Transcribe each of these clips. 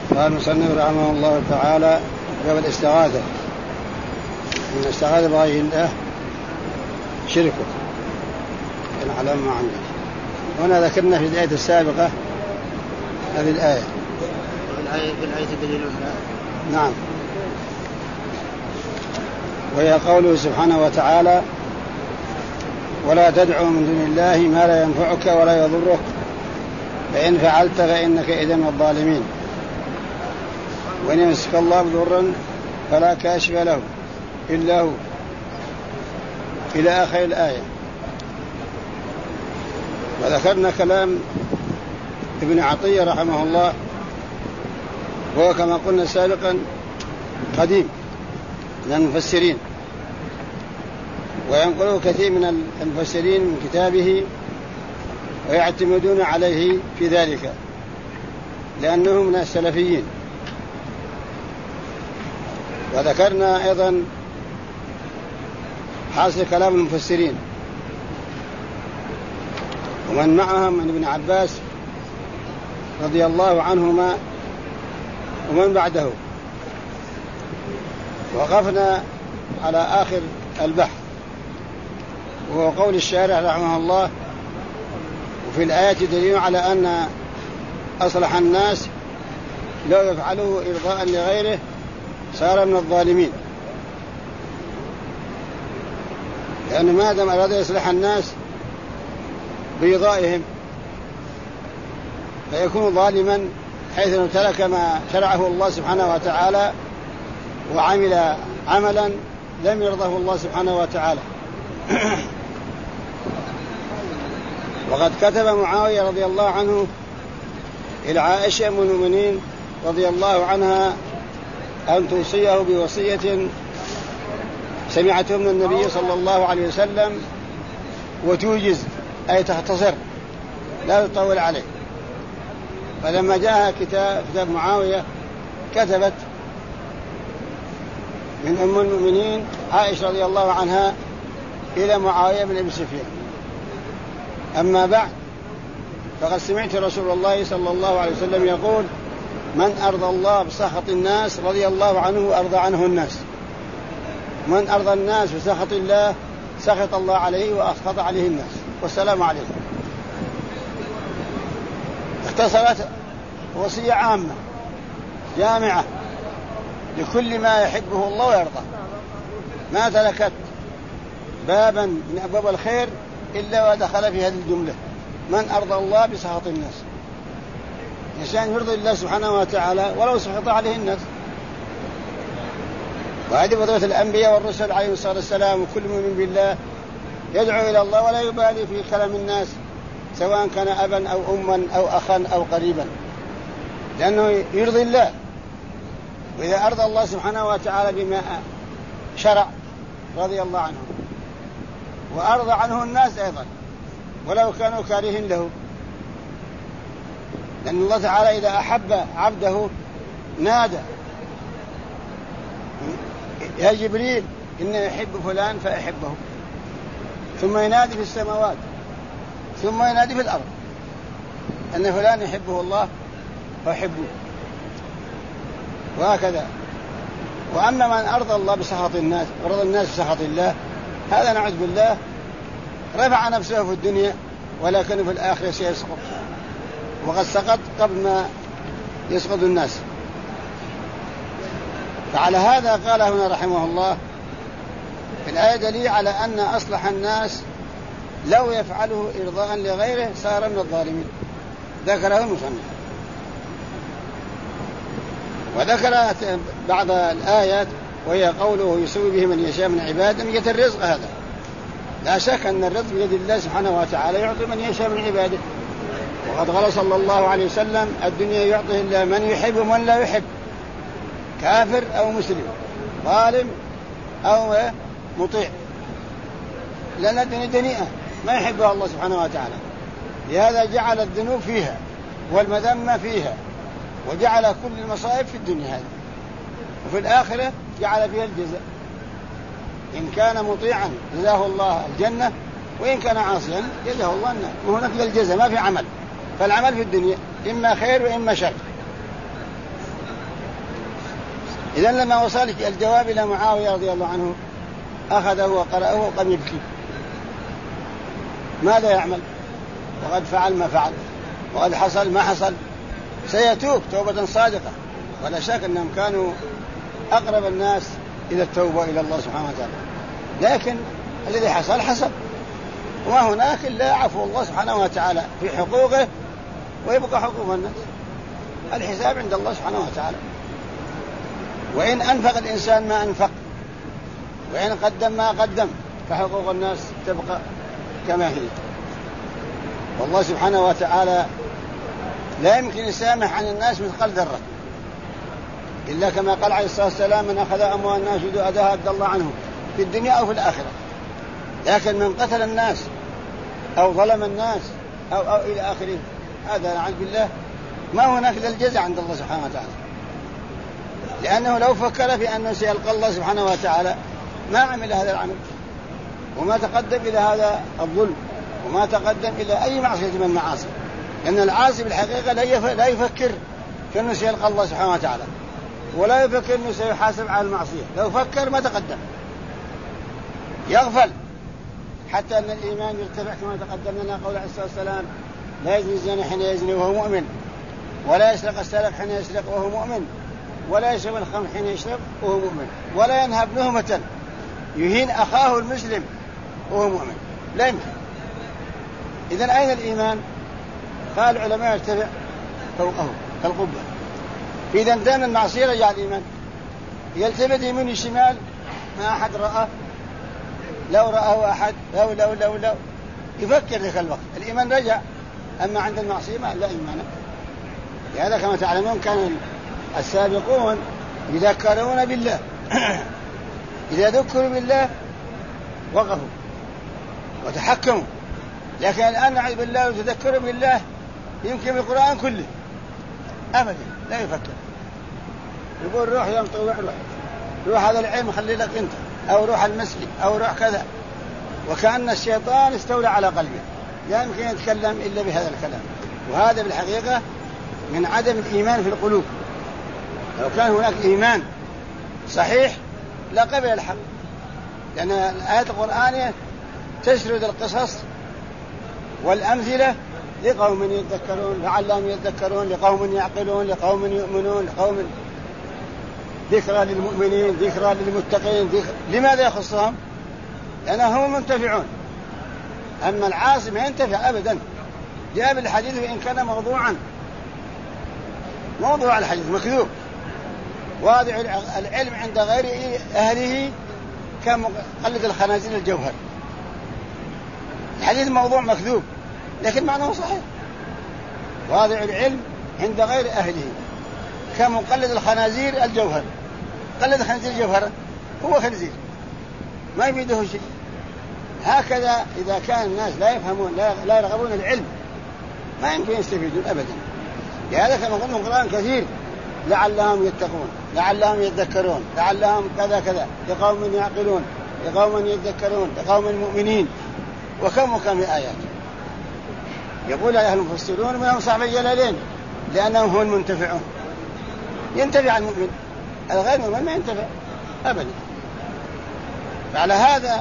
قال المصنف رحمه الله تعالى باب الاستغاثة. من الاستغاثة بغير الله شركه العلم ما عندك. هنا ذكرنا في الآية السابقة هذه الآية في الآية دليل. نعم، وهي قوله سبحانه وتعالى ولا تدعو من دون الله ما لا ينفعك ولا يضرك فإن فعلت فإنك إذا من الظالمين وإن يمسك الله بضر فلا كاشف له إلا هو إلى آخر الآية. وذكرنا كلام ابن عطية رحمه الله، وهو كما قلنا سابقا قديم من المفسرين، وينقله كثير من المفسرين من كتابه ويعتمدون عليه في ذلك لأنه من السلفيين. وذكرنا أيضا حاصل كلام المفسرين ومن معهم من ابن عباس رضي الله عنهما ومن بعده. وقفنا على آخر البحث وهو قول الشارح رحمه الله وفي الآية دليل على أن أصلح الناس لو يفعله إرضاء لغيره صار من الظالمين، لأنه ما دام أراد يصلح الناس بإرضائهم فيكون ظالما، حيث أنه ترك ما شرعه الله سبحانه وتعالى وعمل عملا لم يرضه الله سبحانه وتعالى. وقد كتب معاوية رضي الله عنه إلى عائشة أم المؤمنين رضي الله عنها أن توصيه بوصية سمعته من النبي صلى الله عليه وسلم وتوجز أي تختصر لا تطول عليه. فلما جاء كتاب معاوية كتبت من أم المؤمنين عائشة رضي الله عنها إلى معاوية بن أبي سفيان: أما بعد، فقد سمعت رسول الله صلى الله عليه وسلم يقول: من أرضى الله بسخط الناس رضي الله عنه وأرضى عنه الناس، من أرضى الناس بسخط الله سخط الله عليه وأسخط عليه الناس، والسلام عليكم. اختصرت وصية عامة جامعة لكل ما يحبه الله ويرضى، ما تركت بابا من أبواب الخير إلا ودخل في هذه الجملة: من أرضى الله بسخط الناس. إنسان يرضي الله سبحانه وتعالى ولو سخط عليه الناس. وهذه فضيلة الأنبياء والرسل عليهم الصلاة والسلام، وكل مؤمن بالله يدعو إلى الله ولا يبالي في كلام الناس سواء كان أبا أو أما أو أخا أو قريبا، لأنه يرضي الله. وإذا أرضى الله سبحانه وتعالى بما شرع رضي الله عنه وأرضى عنه الناس أيضا ولو كانوا كارهين له، لأن الله تعالى إذا أحب عبده نادى: يا جبريل إني يحب فلان فأحبه، ثم ينادي في السماوات، ثم ينادي في الأرض أن فلان يحبه الله فأحبه، وهكذا. وأما من أرضى الله بسخط الناس ورضى الناس بسخط الله، هذا نعوذ بالله رفع نفسه في الدنيا ولكن في الآخرة سيسقط، وقد سقط قبل ما يسقط الناس. فعلى هذا قال هنا رحمه الله في الآية دليل على أن أصلح الناس لو يفعله إرضاء لغيره صار من الظالمين، ذكره المصنف. وذكر بعض الآيات وهي قوله: يسوي به من يشاء من عباده. من جهة الرزق هذا لا شك أن الرزق بيد الله سبحانه وتعالى، يعطي من يشاء من عباده. وقد قال صلى الله عليه وسلم: الدنيا يعطيه الله من يحب ومن لا يحب، كافر أو مسلم، ظالم أو مطيع، لأن الدنيا دنيئة ما يحبها الله سبحانه وتعالى. لهذا جعل الذنوب فيها والمذمة فيها، وجعل كل المصائب في الدنيا هذه، وفي الآخرة جعل فيها الجزاء. إن كان مطيعا جزاه الله الجنة، وإن كان عاصيا جزاه الله النار. وهناك الجزاء ما في عمل، فالعمل في الدنيا إما خير وإما شر. إذن لما وصل الجواب إلى معاوية رضي الله عنه أخذه وقرأه وقام يبكي. ماذا يعمل؟ وقد فعل ما فعل، وقد حصل ما حصل. سيتوب توبة صادقة، ولا شك أنهم كانوا أقرب الناس إلى التوبة إلى الله سبحانه وتعالى، لكن الذي حصل حصل، وما هناك إلا عفو الله سبحانه وتعالى في حقوقه، ويبقى حقوق الناس. الحساب عند الله سبحانه وتعالى. وإن أنفق الإنسان ما أنفق، وإن قدم ما قدم، فحقوق الناس تبقى كما هي. والله سبحانه وتعالى لا يمكن يسامح عن الناس مثقال ذرة، إلا كما قال عليه الصلاة والسلام: من أخذ أموال الناس يؤدها أدى الله عنه في الدنيا أو في الآخرة. لكن من قتل الناس أو ظلم الناس أو إلى آخره، هذا نعوذ بالله ما هناك إلا الجزاء عند الله سبحانه وتعالى، لأنه لو فكر في أنه سيلقى الله سبحانه وتعالى ما عمل هذا العمل، وما تقدم إلى هذا الظلم، وما تقدم إلى أي معصية من المعاصي، لأن العاصي بالحقيقة لا يفكر في أنه سيلقى الله سبحانه وتعالى، ولا يفكر أنه سيحاسب على المعصية. لو فكر ما تقدم، يغفل. حتى أن الإيمان يرتفع كما تقدم لنا قول عليه الصلاة والسلام: لا يزني الزاني حين يزني وهو مؤمن، ولا يسرق السارق حين يسرق وهو مؤمن، ولا يشرب الخمر حين يشرب وهو مؤمن، ولا ينهب نهمة يهين أخاه المسلم وهو مؤمن. لا يمكن. إذن أين الإيمان؟ قال العلماء: يرتفع فوقه كالقبة. في دندان المعصية رجع الإيمان، يلتفت يمين الشمال ما أحد رأى، لو رأه أحد لو يفكر ذلك الوقت، الإيمان رجع. أما عند المعصية لا إيمان. لهذا كما تعلمون كان السابقون يذكرون بالله إذا ذكروا بالله وقفوا وتحكموا. لكن الآن نعوذ بالله وتذكروا بالله يمكن بالقرآن كله أبدا لا يفكر، يقول روح يا مطوع، روح هذا العلم خلي لك أنت، أو روح المسجد، أو روح كذا، وكأن الشيطان استولى على قلبه، لا يمكن يتكلم إلا بهذا الكلام. وهذا بالحقيقة من عدم الإيمان في القلوب. لو كان هناك إيمان صحيح لا قبل الحق، لأن الآيات القرآنية تسرد القصص والأمثلة لقوم يتذكرون، لعلهم يتذكرون، لقوم يعقلون، لقوم يؤمنون، لقوم ذكرى للمؤمنين، ذكرى للمتقين. لماذا يخصهم؟ لأنهم منتفعون. أما العاصي ما ينتفع أبدا. جاء بالحديث وإن كان موضوعا، موضوع الحديث مكذوب. واضع العلم عند غير أهله كمقلد الخنازير الجوهر. الحديث موضوع مكذوب لكن معناه صحيح. واضع العلم عند غير أهله كمقلد الخنازير الجوهر. قلد الخنزير الجوهر هو خنزير ما يفيده شيء. هكذا إذا كان الناس لا يفهمون لا يرغبون العلم ما يمكن يستفيدون أبدا. لهذا كما قلنا القرآن كثير: لعلهم يتقون، لعلهم يتذكرون، لعلهم كذا كذا، لقوم يعقلون، لقوم يتذكرون، لقوم المؤمنين. وكم آيات. يقول أهل المفسرون: منهم صاحب الجلالين، لأنهم هم المنتفعون. ينتفع المؤمن، الغير المؤمن ما ينتفع أبدا. فعلى هذا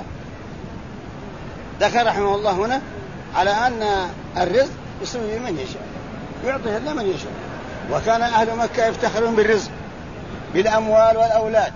ذكر رحمه الله هنا على أن الرزق يسوي من يشاء، يعطيه الله من يشاء. وكان أهل مكة يفتخرون بالرزق بالأموال والأولاد،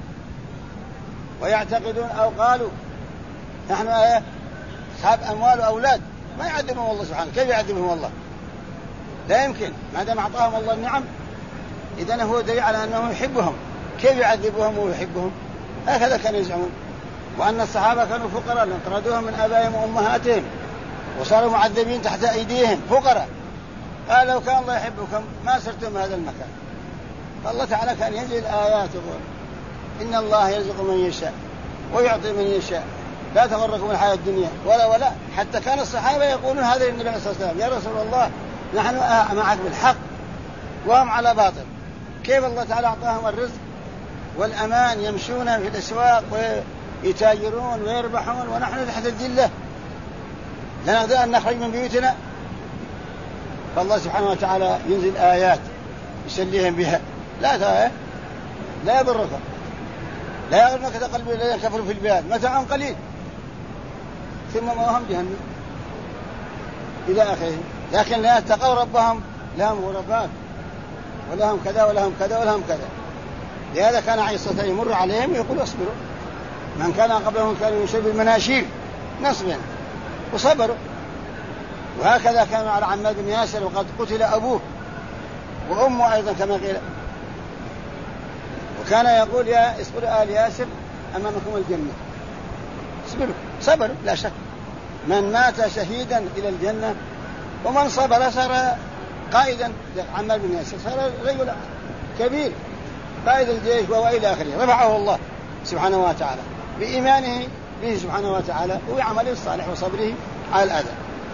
ويعتقدون أو قالوا: نحن أصحاب أموال وأولاد ما يعذبهم الله سبحانه. كيف يعذبهم الله؟ لا يمكن، ما دام أعطاهم الله النعم إذن هو دليل على أنه يحبهم. كيف يعذبهم ويحبهم؟ هكذا كانوا يزعمون. وأن الصحابة كانوا فقراء، طردوهم من آبائهم وأمهاتهم وصاروا معذبين تحت أيديهم فقراء. قال: لو كان الله يحبكم ما صرتم هذا المكان. فالله تعالى كان ينزل آيات يقول: إن الله يرزق من يشاء ويعطي من يشاء، لا تغركم الحياة الدنيا ولا. حتى كان الصحابة يقولون هذا للنبي عليه الصلاة والسلام: يا رسول الله نحن معك بالحق وهم على باطل. كيف الله تعالى أعطاهم الرزق والأمان يمشون في الأسواق ويتاجرون ويربحون ونحن تحت الذلة لا نقدر أن نخرج من بيوتنا؟ فالله سبحانه وتعالى ينزل آيات يسليهم بها. لا لا يضرك، لا يغرنك تقلب الذين كفروا في البلاد متاع قليل ثم مأواهم جهنم إلى آخره. لكن لا اتقوا ربهم لهم غرفات ولهم كذا ولهم كذا ولهم كذا. لهذا كان عليه الصلاة والسلام يمر عليهم ويقول اصبروا. من كان قبلهم كانوا يشرب المناشير نصبا وصبروا. وهكذا كانوا على عماد بن ياسر وقد قتل أبوه وأمه أيضا كما قيل. وكان يقول يا اصبروا آل ياسر أمامكم الجنة. اصبروا، صبروا لا شك. من مات شهيدا إلى الجنة ومن صبر صار قائدا. عماد بن ياسر صار رجل كبير قائد الجيش وإلى آخره. رفعه الله سبحانه وتعالى بإيمانه به سبحانه وتعالى وعمله الصالح وصبره على الأذى.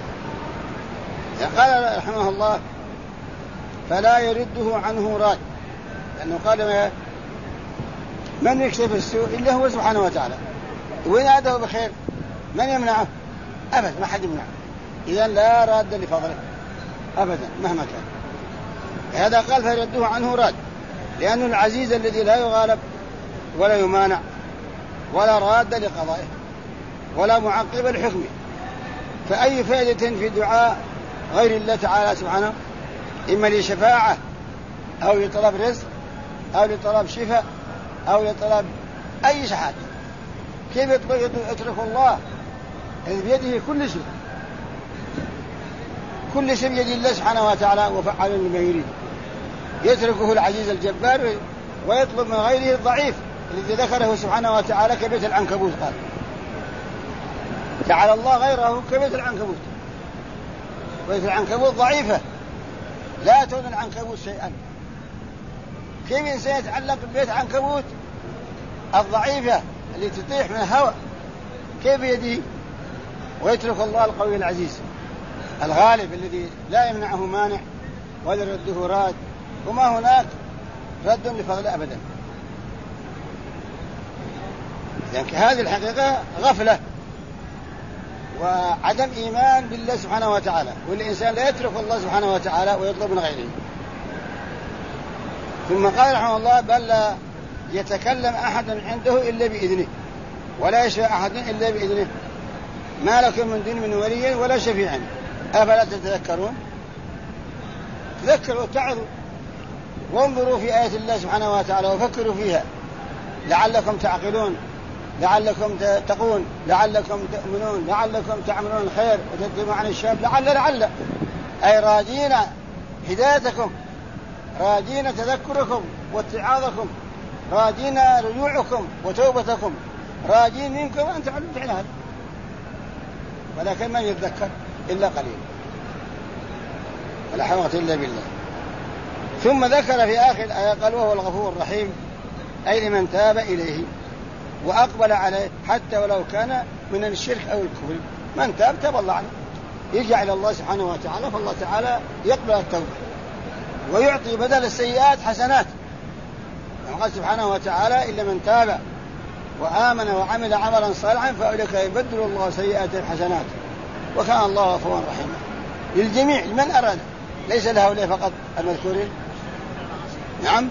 قال رحمه الله فلا يرده عنه راد، لأنه قال من يكشف السوء إلا هو سبحانه وتعالى. وإن أراده بخير من يمنعه؟ أبدا، ما حد يمنعه. إذن لا راد لفضله أبدا مهما كان. هذا قال فيرده عنه راد، لأنه العزيز الذي لا يغالب ولا يمانع ولا راد لقضائه ولا معقب لحكمه. فأي فائدة في دعاء غير الله تعالى سبحانه، إما لشفاعة أو لطلب رزق أو لطلب شفاء أو لطلب أي شحات؟ كيف يترك الله إذ بيده كل شيء؟ كل شيء بيد الله سبحانه وتعالى وفعل لما يريد. يتركه العزيز الجبار ويطلب من غيره الضعيف الذي ذكره سبحانه وتعالى كبيت العنكبوت. قال جعل الله غيره كبيت العنكبوت. بيت العنكبوت ضعيفة لا تغني العنكبوت شيئا. كيف إنسان يتعلق ببيت عنكبوت الضعيفة اللي تطيح من الهواء كيف يديه؟ ويترك الله القوي العزيز الغالب الذي لا يمنعه مانع ولا يرده راد، وما هناك رد لفضل أبدا. يعني هذه الحقيقة غفلة وعدم إيمان بالله سبحانه وتعالى، والإنسان لا يترك الله سبحانه وتعالى ويطلب من غيره. ثم قال رحمه الله بل لا يتكلم أحد عنده إلا بإذنه ولا يشفع أحد إلا بإذنه ما لكم من دون من ولي ولا شفيع أفلا تتذكرون؟ تذكروا واتعظوا وانظروا في آيات الله سبحانه وتعالى وفكروا فيها لعلكم تعقلون، لعلكم تتقون، لعلكم تؤمنون، لعلكم تعملون الخير وتدفعون عن الشر لعل أي راجين هدايتكم، راجين تذكركم واتعاظكم، راجين رجوعكم وتوبتكم، راجين منكم أن تعلموا فعل هذا. ولكن من يتذكر إلا قليل ولا حول إلا بالله. ثم ذكر في آخر الآية قال وهو الغفور الرحيم، أي لمن تاب إليه وأقبل عليه حتى ولو كان من الشرك أو الكفر. من تاب تاب الله عنه، يرجع إلى الله سبحانه وتعالى، فالله تعالى يقبل التوبة ويعطي بدل السيئات حسنات. قال سبحانه وتعالى إلا من تاب وآمن وعمل عملا صالحا فأولئك يبدل الله سيئات حسنات وكان الله غفورا رحيما للجميع لمن أراد، ليس لهؤلاء فقط المذكورين. نعم،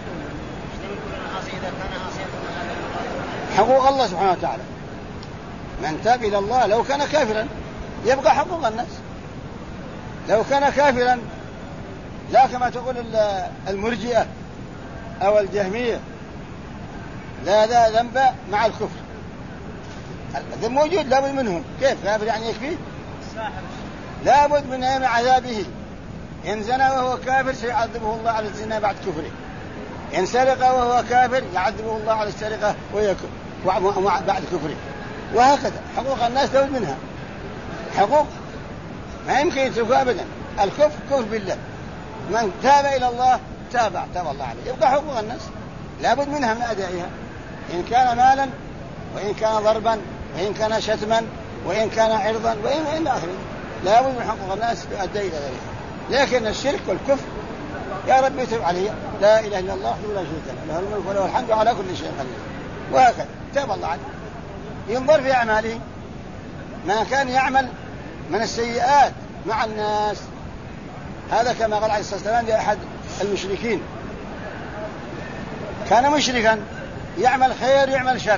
حقوق الله سبحانه وتعالى. من تاب إلى الله لو كان كافرا يبقى حقوق الناس، لو كان كافرا لا كما تقول المرجئة أو الجهمية لا ذنب مع الكفر. الذنب موجود لابد منهم. كيف كافر يعني يكفي؟ لابد من أيام عذابه. إن زنى وهو كافر سيعذبه الله على الزنا بعد كفره، إن سرق وهو كافر يعذبه الله على السرقة بعد كفره، وهكذا. حقوق الناس لابد منها، حقوق ما يمكن يتركوا أبدا. الكفر كفر بالله. من تاب إلى الله تاب الله عليه، يبقى حقوق الناس لابد منها من أدائها، إن كان مالا وإن كان ضربا وإن كان شتما وإن كان عرضا وإن آخره، لابد من حقوق الناس تؤدي إلى ذلك. لكن الشرك والكفر يا رب يتوب عليه، لا إله إلا الله وحده لا شريك له، له الملك وله الحمد على كل شيء قدير. وهكذا تاب الله عليه. ينظر في أعماله ما كان يعمل من السيئات مع الناس. هذا كما قال عليه الصلاة والسلام لأحد المشركين كان مشركا يعمل خير يعمل شر،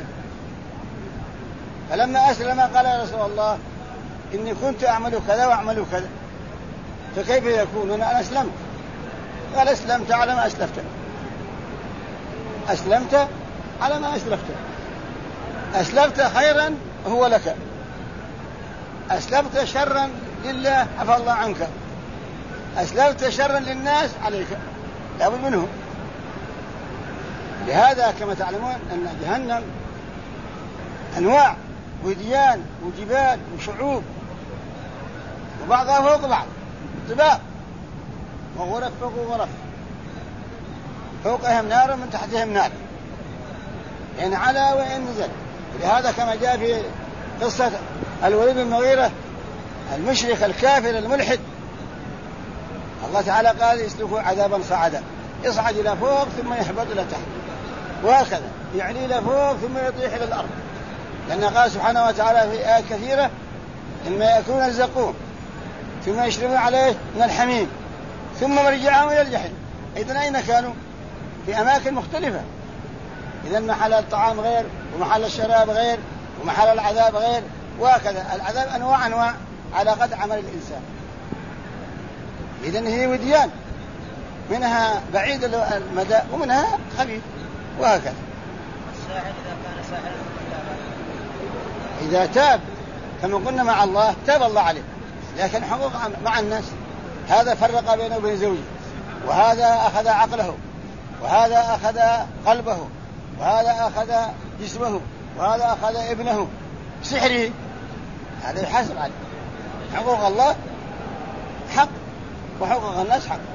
فلما أسلم قال يا رسول الله إني كنت أعمل كذا وأعمل كذا، فكيف يكون أنا أسلمت؟ قال أسلمت على ما أسلفت، أسلمت على ما أسلفت، أسلفت خيرا هو لك، أسلفت شرا لله عفى الله عنك، أسلفت شرا للناس عليك، لابد منه. لهذا كما تعلمون أن جهنم أنواع وديان وجبال وشعوب، وبعضها فوق بعض، طباق وغرف فوق غرف، فوقهم نار ومن تحتهم نار، إن علا وإن نزل. لهذا كما جاء في قصة الوليد بن المغيرة المشرك الكافر الملحد، الله تعالى قال يسلكوا عذابا صعدا، يصعد إلى فوق ثم يهبط إلى تحت، وهكذا يعلي إلى فوق ثم يطيح إلى الأرض، لأن قال سبحانه وتعالى في آيات كثيرة إنما يأكلون الزقوم ثم يشربون عليه من الحميم ثم مرجعهم إلى الجحيم. إذن أين كانوا؟ في أماكن مختلفة، إذن محل الطعام غير ومحل الشراب غير ومحل العذاب غير، وهكذا العذاب أنواع على قدر عمل الإنسان. إذن هي وديان، منها بعيد المدى ومنها خفيف، وهكذا. الساحر إذا كان ساحرا إذا تاب كما قلنا مع الله تاب الله عليه، لكن حقوق مع الناس، هذا فرق بينه وبين زوجه، وهذا أخذ عقله، وهذا أخذ قلبه، وهذا أخذ جسمه، وهذا أخذ ابنه بسحره، هذا يحاسب عليه. حقوق الله حق وحقوق الناس حق.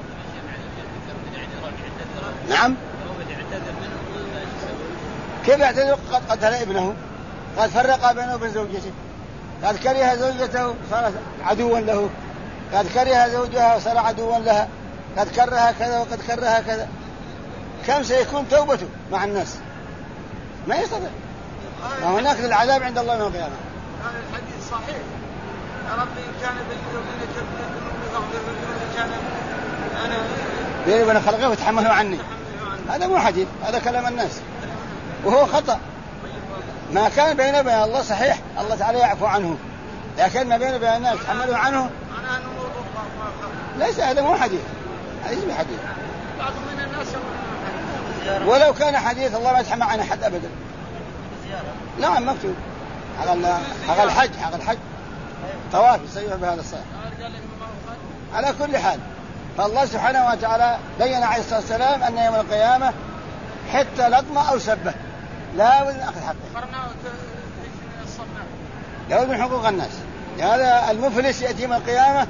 نعم. كيف يعتذر؟ قد قتل ابنه، قد فرق بينه وبين زوجته، قد كره زوجته صار عدوا له، قد كره زوجها وصار عدوا لها، قد كرها كذا وقد كرها كذا. كم سيكون توبته مع الناس؟ ما يستطيع. وهناك العذاب عند الله يوم القيامة. هذا الحديث صحيح. يا ربي كان بيني وبين خلقه وتحملوا عني. هذا مو حديث، هذا كلام الناس وهو خطأ. ما كان بينه وبين الله صحيح، الله تعالى يعفو عنه، لكن ما بينه وبين الناس تحملوا عنه ليس، هذا مو حديث، ليس بحديث. ولو كان حديث الله ما يتحمل عن أحد أبدا. نعم مكتوب حق الحج طواف يسير بهذا الصحيح. على كل حال فالله سبحانه وتعالى بين عليه الصلاة والسلام أن يوم القيامة حتى لطمة أو سبة لا بد من أخذ حقه، لا بد من حقوق الناس. هذا المفلس يأتي يوم القيامة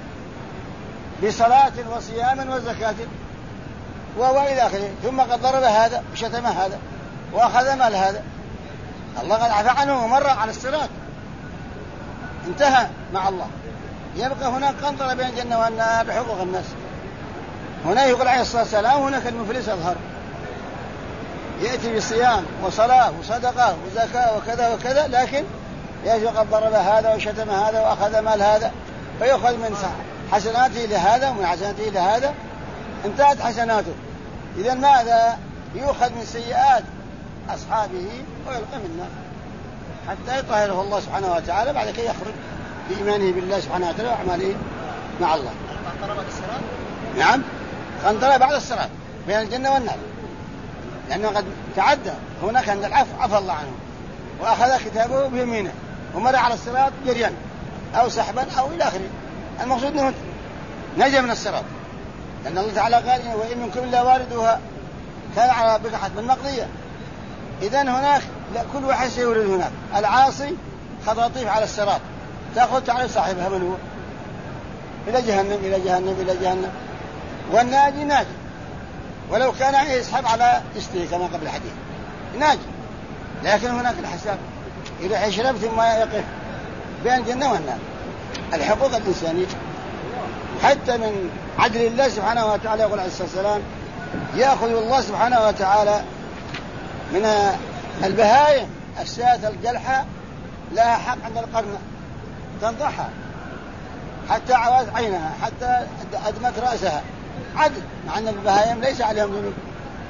بصلاة وصيام وزكاة وإلى آخره، ثم قد ضرب هذا وشتم هذا وأخذ مال هذا، الله قد عفى عنه ومر على الصراط، انتهى مع الله. يبقى هناك قنطرة بين الجنة والنار بحقوق الناس. هنا يقول عليه الصلاة والسلام هناك المفلس يظهر، يأتي بصيام وصلاة وصدقة وزكاة وكذا وكذا، لكن يأتي قد ضرب هذا وشتم هذا وأخذ مال هذا، فيأخذ من حسناته لهذا ومن حسناته لهذا، انتهت حسناته. إذن ماذا؟ يؤخذ من سيئات أصحابه ويلقى من النار حتى يطهره الله سبحانه وتعالى، بعد كي يخرج بإيمانه بالله سبحانه وتعالى وأعماله مع الله. قنطرة بعد الصراط؟ نعم، قنطرة بعد الصراط بين الجنة والنار، لأنه قد تعدى هناك عند العفو عفى الله عنه وأخذ كتابه بيمينه ومر على الصراط جريا أو سحبا أو إلى آخره. المقصود أنه نجا من الصراط، لأن الله تعالى قال وإن منكم إلا واردها كان على ربك حتما مقضيا. إذن هناك كل واحد سيورد هناك. العاصي خطاطيف على الصراط تأخذ تعرف صاحبها من هو إلى جهنم إلى جهنم إلى جهنم، والناجي ناجي ولو كان يسحب على إسته كما قبل الحديث ناجي، لكن هناك الحساب إذا يشرب ثم يقف بين الجنة والنار. الحقوق الإنسانية حتى من عدل الله سبحانه وتعالى، يقول عليه الصلاة والسلام يأخذ الله سبحانه وتعالى من البهائم الشاة الجلحة لها حق عند القرن تنضحها حتى عواز عينها حتى أدمت رأسها، عدل، مع أن البهائم ليس عليهم ذنوب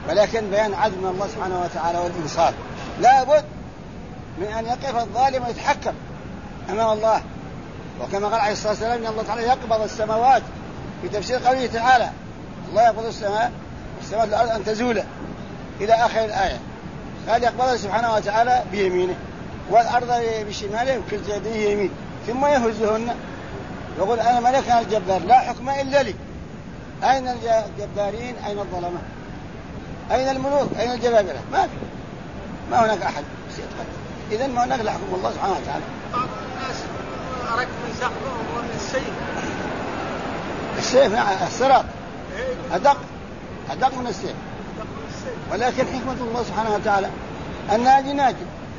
ولكن بيان عدل من الله سبحانه وتعالى والإنصاف. لا بد من أن يقف الظالم ويتحكم أمام الله، وكما قال عليه الصلاة والسلام إن الله تعالى يقبض السماوات، في تفسير قوله تعالى الله يقبض السماء والسماوات والأرض أن تزولا إلى آخر الآية. قال يقبضها سبحانه وتعالى بيمينه والأرض بشماله وكلتا يديه يمين، ثم يهزهن يقول أنا ملك أنا الجبار لا حكم إلا لي. أين الجبارين؟ أين الظلمة؟ أين الملوك؟ أين الجبابرة؟ ما هناك أحد سيتقدم. إذن ما هناك لحكم الله سبحانه وتعالى. بعض الناس أرك من سحبهم ومن السيف نعم الصراط أدق من السيف، ولكن حكمة الله سبحانه وتعالى الناجي ناجي.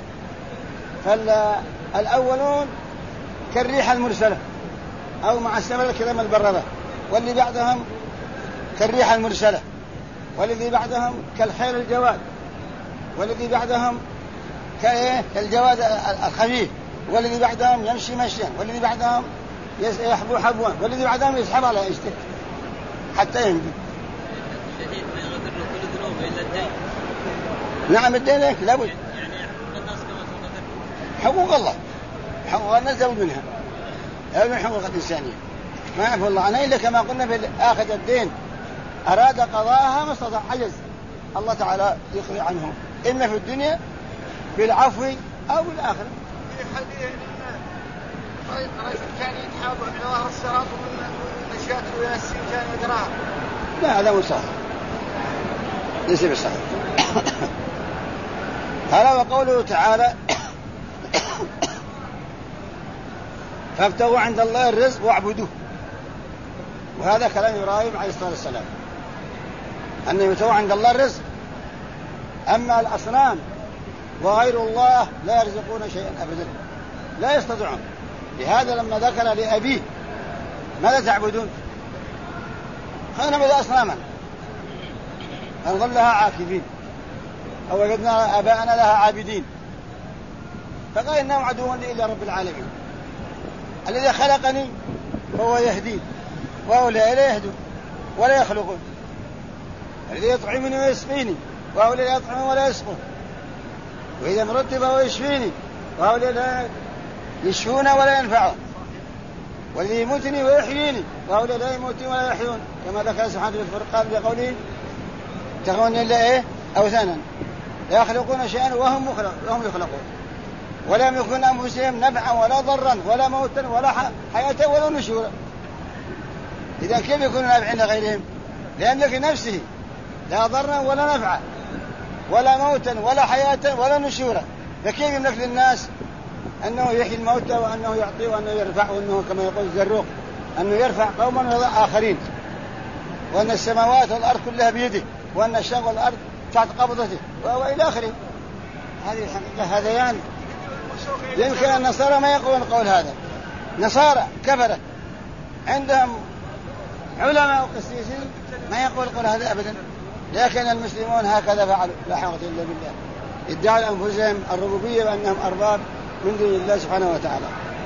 فالأولون كالريح المرسلة أو مع السماء الكرام البررة، واللي بعدهم كالريح المرسلة، والذي بعدهم كالخيل الجواد، والذي بعدهم كالجواد الخفيف، والذي بعدهم يمشي مشيا، والذي بعدهم يحبو حبوا، والذي بعدهم يسحب على إجته حتى ينجو. الشهيد ما يغفر له كل ذنوبه إلا الدين. نعم الدين لابد. يعني حقوق الناس كما تغفر. حقوق الله حقوق الناس لابد منها، لابد من حقوق الإنسانية. ما يعفو الله عنها إلا كما قلنا في آخذ الدين أراد قضاءها ما استطاع عجز الله تعالى يقضي عنه، إما في الدنيا بالعفو أو بالآخرة. في حديث رجل كان يتحاب على ظهر الصراط ومن نشاط وياسين كان يدراها. لا هذا مو صحيح، ليس بصحيح. هذا وقوله تعالى فابتغوا عند الله الرزق واعبدوه، وهذا كلام إبراهيم عليه الصلاة والسلام أن يبتغوا عند الله الرزق. أما الأصنام وغير الله لا يرزقون شيئا أبدا، لا يستطيعون. لهذا لما ذكر لأبيه ماذا تعبدون؟ قال نعبد أصناما فنظل لها عاكفين أو وجدنا آباءنا لها عابدين، فقال إنهم عدو لي إلا رب العالمين الذي خلقني فهو يهدين وهؤلاء لا يهدون ولا يخلقون، الذي يطعمني ويسقيني وهؤلاء لا يطعمون ولا يسقون، وإذا مرضت فهو يشفيني وهؤلاء لا يشفون ولا ينفعون، والذي يموتني ويحييني وهؤلاء لا يموتون ولا يحيون، كما ذكر سبحانه في الفرقان بقوله تخون إلا أوثانا لا يخلقون شيئا وهم يخلقون ولا يملكون أنفسهم نفعا ولا ضرا ولا موتا ولا حياة ولا نشورا. إذا كيف يكونون نافعين لغيرهم؟ لأن في نفسه لا ضرا ولا نفعا ولا موتا ولا حياة ولا نشورا، فكيف يملك للناس أنه يحيي الموتى وأنه يعطي وأنه يرفع، وأنه كما يقول الزروق أنه يرفع قوما ويضع آخرين، وأن السماوات والأرض كلها بيده، وأن الشمس والأرض تحت قبضته وإلى آخره. هذه الحقيقة هذيان. يمكن النصارى ما يقولون قول هذا، نصارى كفرة عندهم علماء وقسيسين ما يقول قول هذا أبدا، لكن المسلمون هكذا فعلوا لا حول إلا بالله، ادعوا أنفسهم الربوبية وأنهم أرباب من دون الله سبحانه وتعالى.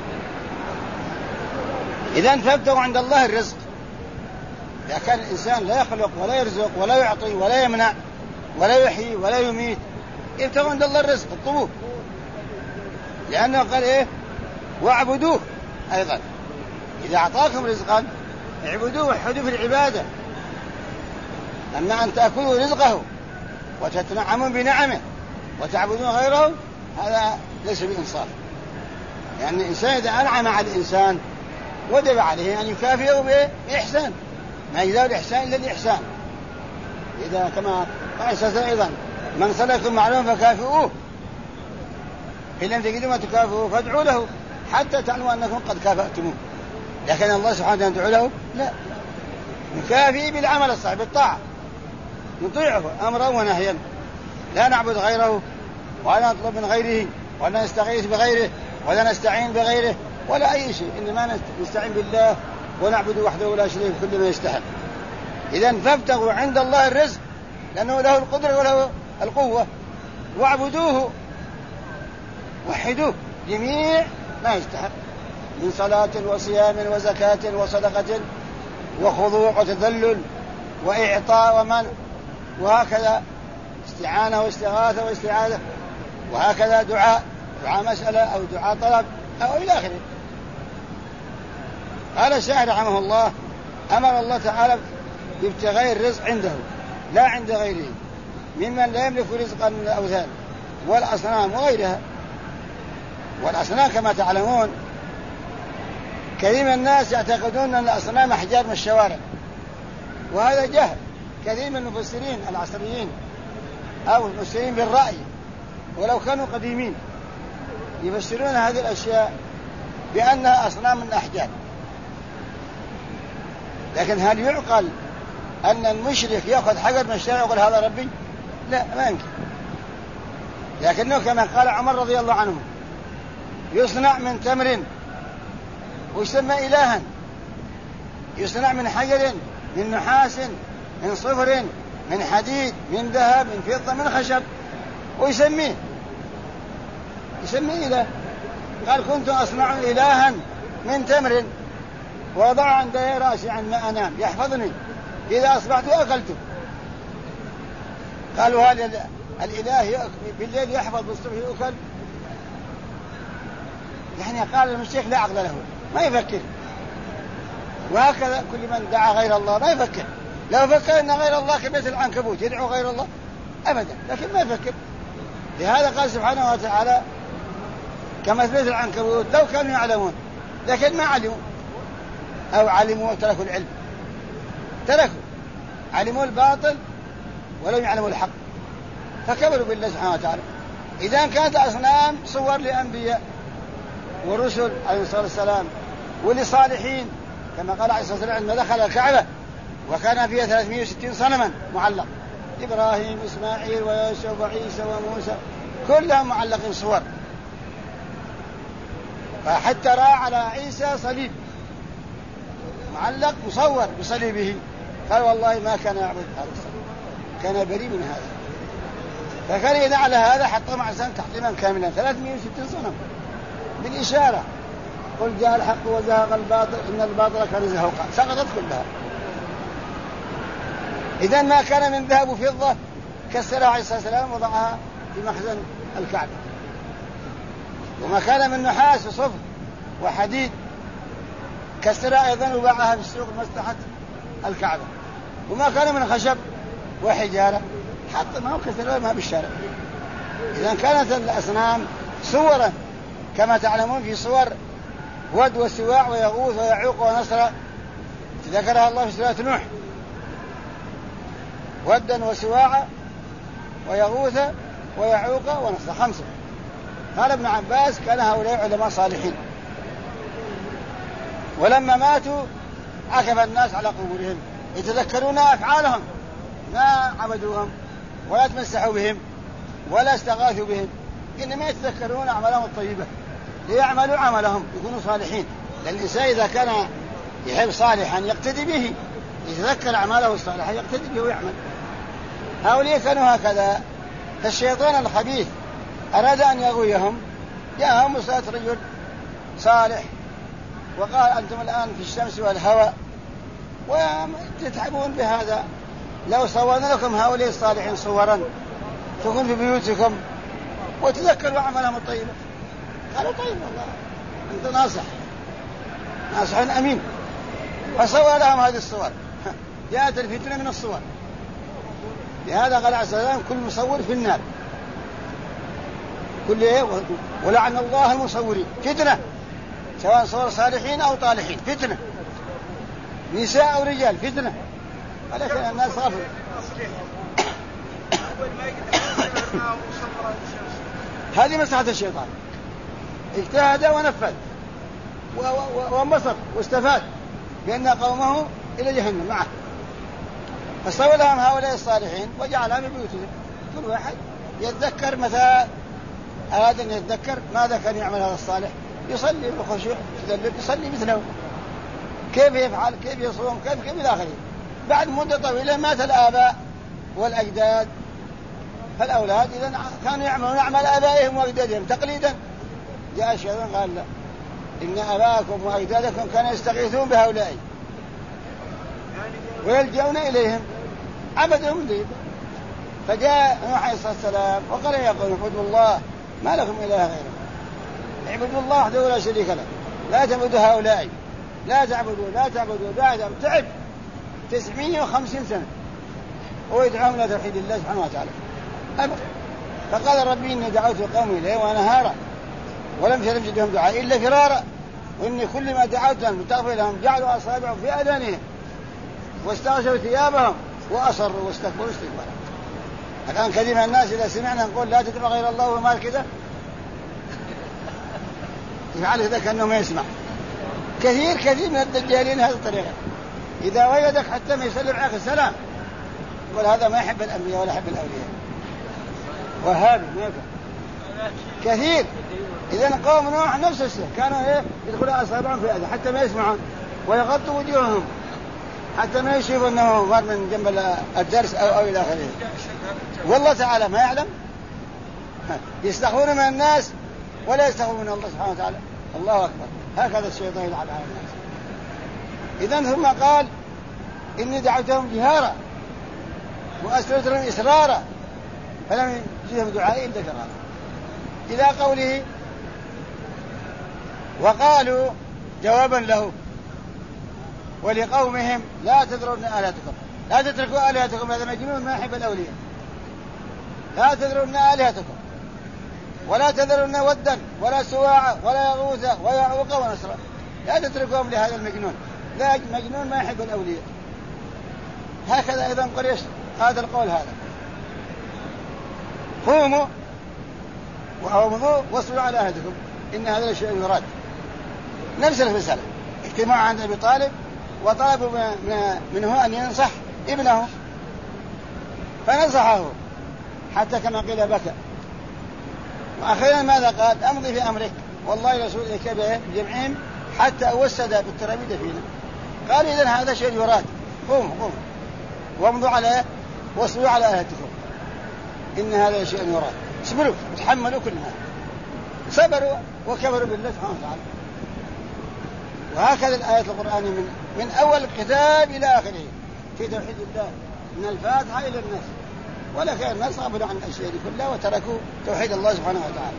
إذن فابتغوا عند الله الرزق. إذا كان الإنسان لا يخلق ولا يرزق ولا يعطي ولا يمنع ولا يحيي ولا يميت، ابتغوا عند الله الرزق اطلبوه، لأنه قال واعبدوه أيضا. إذا أعطاكم رزقا اعبدوه وحدوا في العبادة. أما أن تأكلوا رزقه وتتنعمون بنعمه وتعبدون غيره هذا ليس بإنصاف، لأن الإنسان إذا أنعم على الإنسان وجب عليه أن يكافئه بإحسان، ما يزال الإحسان إلا الإحسان. إذا كما قال أيضا من صلكم معلوم فكافئوه، إن لم تجدوا ما تكافئوه فادعوا له حتى تعلموا أنكم قد كافأتموه. لكن الله سبحانه وتعالى ندعو له لا، نكافئ بالعمل الصالح بالطاعة، نطيعه أمرا ونهيا، لا نعبد غيره ولا نطلب من غيره ولا نستغيث بغيره ولا نستعين بغيره ولا أي شيء، إنما نستعين بالله ونعبد وحده لا شريك كل ما يستحق. إذن فابتغوا عند الله الرزق لأنه له القدرة وله القوة، واعبدوه وحدوه جميع ما يستحق من صلاة وصيام وزكاة وصدقة وخضوع وتذلل وإعطاء ومن، وهكذا استعانة واستغاثة واستعاذة، وهكذا دعاء مسألة أو دعاء طلب أو إلى آخره. قال الشاعر رحمه الله: أمر الله تعالى بابتغاء الرزق عنده لا عند غيره ممن لا يملك رزقا من الأوثان والأصنام وغيرها. والأصنام كما تعلمون كثير من الناس يعتقدون أن الأصنام أحجار من الشوارع، وهذا جهل. كثير من المفسرين العصريين أو المفسرين بالرأي ولو كانوا قديمين يفسرون هذه الأشياء بأنها أصنام من الأحجار. لكن هل يعقل أن المشرك يأخذ حجر من الشارع ويقول هذا ربي؟ لا، ما يمكن. لكنه كما قال عمر رضي الله عنه: يصنع من تمر ويسمى إلها، يصنع من حجر، من نحاس، من صفر، من حديد، من ذهب، من فضة، من خشب، ويسميه إله. قال: كنت أصنع إلها من تمر ووضع عند رأسي عندما أنام يحفظني، إذا أصبحت أكلته. قالوا: هذا الإله بالليل يحفظ بالصبح يؤكل؟ يعني قال المشيخ لا عقل له، ما يفكر. وهكذا كل من دعا غير الله ما يفكر. لو فكر أن غير الله كمثل العنكبوت يدعو غير الله أبدا، لكن ما يفكر. لهذا قال سبحانه وتعالى: كمثل العنكبوت لو كانوا يعلمون، لكن ما علموا، أو علموا وتركوا العلم، علموا الباطل ولم يعلموا الحق فكبروا بالله سبحانه وتعالى. إذا كانت أصنام صور لأنبياء ورسل عليه الصلاة والسلام ولصالحين، كما قال عليه الصلاة والسلام عندما دخل الكعبة وكان فيها 360 صنما معلق: إبراهيم إسماعيل ويوسف وعيسى وموسى، كلهم معلقين صور. فحتى رأى على عيسى صليب معلق مصور بصليبه، قال: والله ما كان يعبد هذا الصليب، كان بريء من هذا. فكان إذا على هذا حطم عسان تحطيما كاملا 360 صنم بالإشارة: قل جاء الحق وزهق الباطل إن الباطل كان زهوقا، سقطت كلها. إذا ما كان من ذهب وفضة كسرها عليه الصلاة والسلام وضعها في مخزن الكعبة، وما كان من نحاس وصفر وحديد كسرها أيضا وباعها في السوق مصلحة الكعبة، وما كان من خشب وحجارة حتى ما هو كسرها ما بالشارع. إذا كانت الأصنام صورا كما تعلمون في صور ود وسواع ويغوث ويعوق ونصر ذكرها الله في سورة نوح: ودا وسواع ويغوث ويعوق ونصر، 5. قال ابن عباس: كان هؤلاء علماء صالحين، ولما ماتوا عكف الناس على قبورهم يتذكرون أفعالهم، ما عبدوهم ولا تمسحوا بهم ولا استغاثوا بهم، إنما يتذكرون أعمالهم الطيبة ليعملوا عملهم يكونوا صالحين. لأن الإنسان إذا كان يحب صالحا يقتدي به، يتذكر أعماله الصالحة يقتدي به ويعمل. هؤلاء كانوا هكذا. فالشيطان الخبيث أراد أن يغويهم، جاءهم وصلت رجل صالح وقال: أنتم الآن في الشمس والهواء وتتعبون بهذا، لو صورنا لكم هؤلاء الصالحين صورا تكون في بيوتكم وتذكروا أعمالهم الطيبة. قالوا: طيب والله أنت ناصح أمين. فصور لهم هذه الصور، جاءت الفتنة من الصور. لهذا قال عليه السلام: كل مصور في النار، ولعن الله المصورين، فتنة، سواء صور صالحين أو طالحين، فتنة، نساء أو رجال، فتنة. ولكن الناس غافل. هذه مصلحة الشيطان، اجتهد ونفذ وانبسط واستفاد بأن قومه إلى جهنم معه. فسوى لهم هؤلاء الصالحين وجعلهم في بيوتهم، كل واحد يتذكر متى أراد أن يتذكر ماذا كان يعمل هذا الصالح، يصلي بخشوع يصلي مثله، كيف يفعل، كيف يصوم، كيف إلى آخره. بعد مدة طويلة مات الآباء والأجداد، فالأولاد إذا كانوا يعملون أعمال آبائهم وأجدادهم تقليدا. جاء الشيطان قال: لا، إن آباءكم وأجدادكم كانوا يستغيثون بهؤلاء ويلجؤون إليهم، عبدهم ذيب. فجاء نوح عليه الصلاة والسلام وقال يا قوم اعبدوا الله ما لكم إله غيره، اعبدوا الله وحده لا شريك له، لا تعبدوا هؤلاء، لا تعبدوا تعب 950 سنة هو يدعوهم إلى توحيد الله سبحانه وتعالى أبدا. فقال ربي إني دعوت قومي ليلا ونهارا ولم تجدهم دعائي إلا فرارا، وإني كل ما دعوتهم لتغفر لهم جعلوا أصابعهم في آذانهم واستغشوا ثيابهم وأصروا واستكبروا استكبارا. الآن كثير من الناس إذا سمعنا نقول لا تدعوا غير الله وما كذا يفعل هذا كأنه ما يسمع. كثير من الدجالين هذه الطريقة، إذا وجدك حتى ما يسلم عليك السلام يقول هذا ما يحب الأنبياء ولا يحب الأولياء وهابي ما يفعل كثير. إذن قوم نوح نفس الشيء كانوا يدخلوا أصابعهم في أذى حتى ما يسمعون ويغطوا وجوههم حتى ما يشوفوا أنه مر من جنب الدرس أو إلى آخره. والله تعالى ما يعلم، يستخفون من الناس ولا يستخفون من الله سبحانه وتعالى. الله أكبر، هكذا الشيطان يلعب على الناس. إذن ثم قال إني دعوتهم جهارا وأسررت لهم إسرارا فلم يجدهم دعائي إلا فرارا، إلى قوله وقالوا جوابا له ولقومهم لا تذرون آلهتكم، لا تتركوا آلهتكم، هذا مجنون ما يحب الأولياء، لا تذرون آلهتكم ولا تذرون ودا ولا سواعا ولا يغوث ويعوق ونسرا، لا تتركوهم لهذا المجنون، لا مجنون ما يحب الأولياء. هكذا أيضا قريش هذا القول هذا، قوموا وأومضوا واصلوا على آلهتكم إن هذا الشيء يراد. نفس المسألة اجتماع عند أبي طالب وطلبوا منه أن ينصح ابنه فنصحه حتى كما قيل بكى، وأخيرا ماذا قال؟ أمضي في أمرك والله رسول إليك بجمعهم حتى أوسد بالترابيد فينا. قال إذن هذا شيء يراد، قوموا وامضوا على واصلوا على آلهتكم إن هذا شيء يراد. اصبروا وتحملوا كل هذا، صبروا وكفروا بالله سبحانه وتعالى. وهكذا الآيات القرآنية من أول الكتاب إلى آخره في توحيد الله من الفاتحة إلى الناس، ولكن الناس غفلوا عن الأشياء كلها وتركوا توحيد الله سبحانه وتعالى.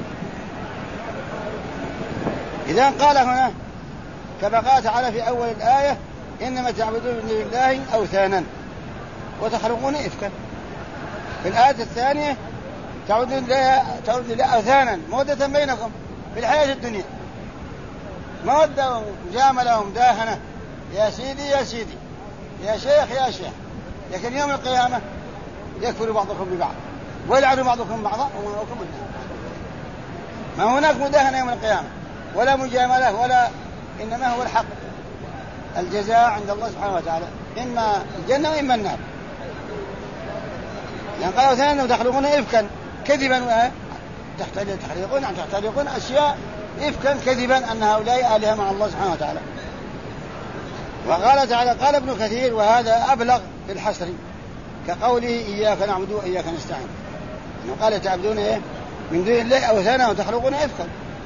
إذا قال هنا كما قال تعالى في أول الآية إنما تعبدون من دون الله أوثانا وتخلقون إفكا. في الآية الثانية تعبدون لا أوثانا مودة بينكم في الحياة الدنيا، مودة ومجاملة ومداهنة، يا سيدي يا سيدي، يا شيخ يا شيخ. لكن يوم القيامة يكفر بعضكم ببعض ويلعن بعضكم بعضا ومنعكم النار. ما هناك مداهنة يوم القيامة ولا مجاملة ولا، إنما هو الحق، الجزاء عند الله سبحانه وتعالى إما الجنة وإما النار. يعني قالوا ثانيا تخلقون إفكا كذبا تحترقون أشياء إفكا كذبا أن هؤلاء آلهة مع الله سبحانه وتعالى. وقال تعالى قال ابن كثير وهذا أبلغ في الحصر كقوله إياك نعبد وإياك نستعين، إنه قال تعبدون من دون الله أوثانا وتخلقون إفكا.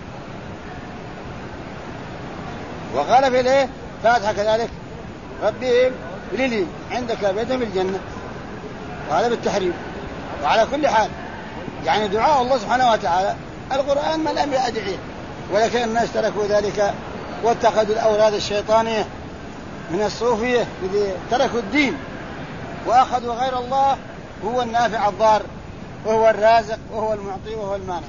وقال في فاتحة كذلك ربي لي عندك بيتا في الجنة، وهذا بالتحريم. وعلى كل حال يعني دعاء الله سبحانه وتعالى القرآن ملأ بأدعية، ولكن الناس تركوا ذلك واتخذوا الأوراد الشيطانية من الصوفية الذي تركوا الدين وأخذوا غير الله هو النافع الضار وهو الرازق وهو المعطي وهو المانع.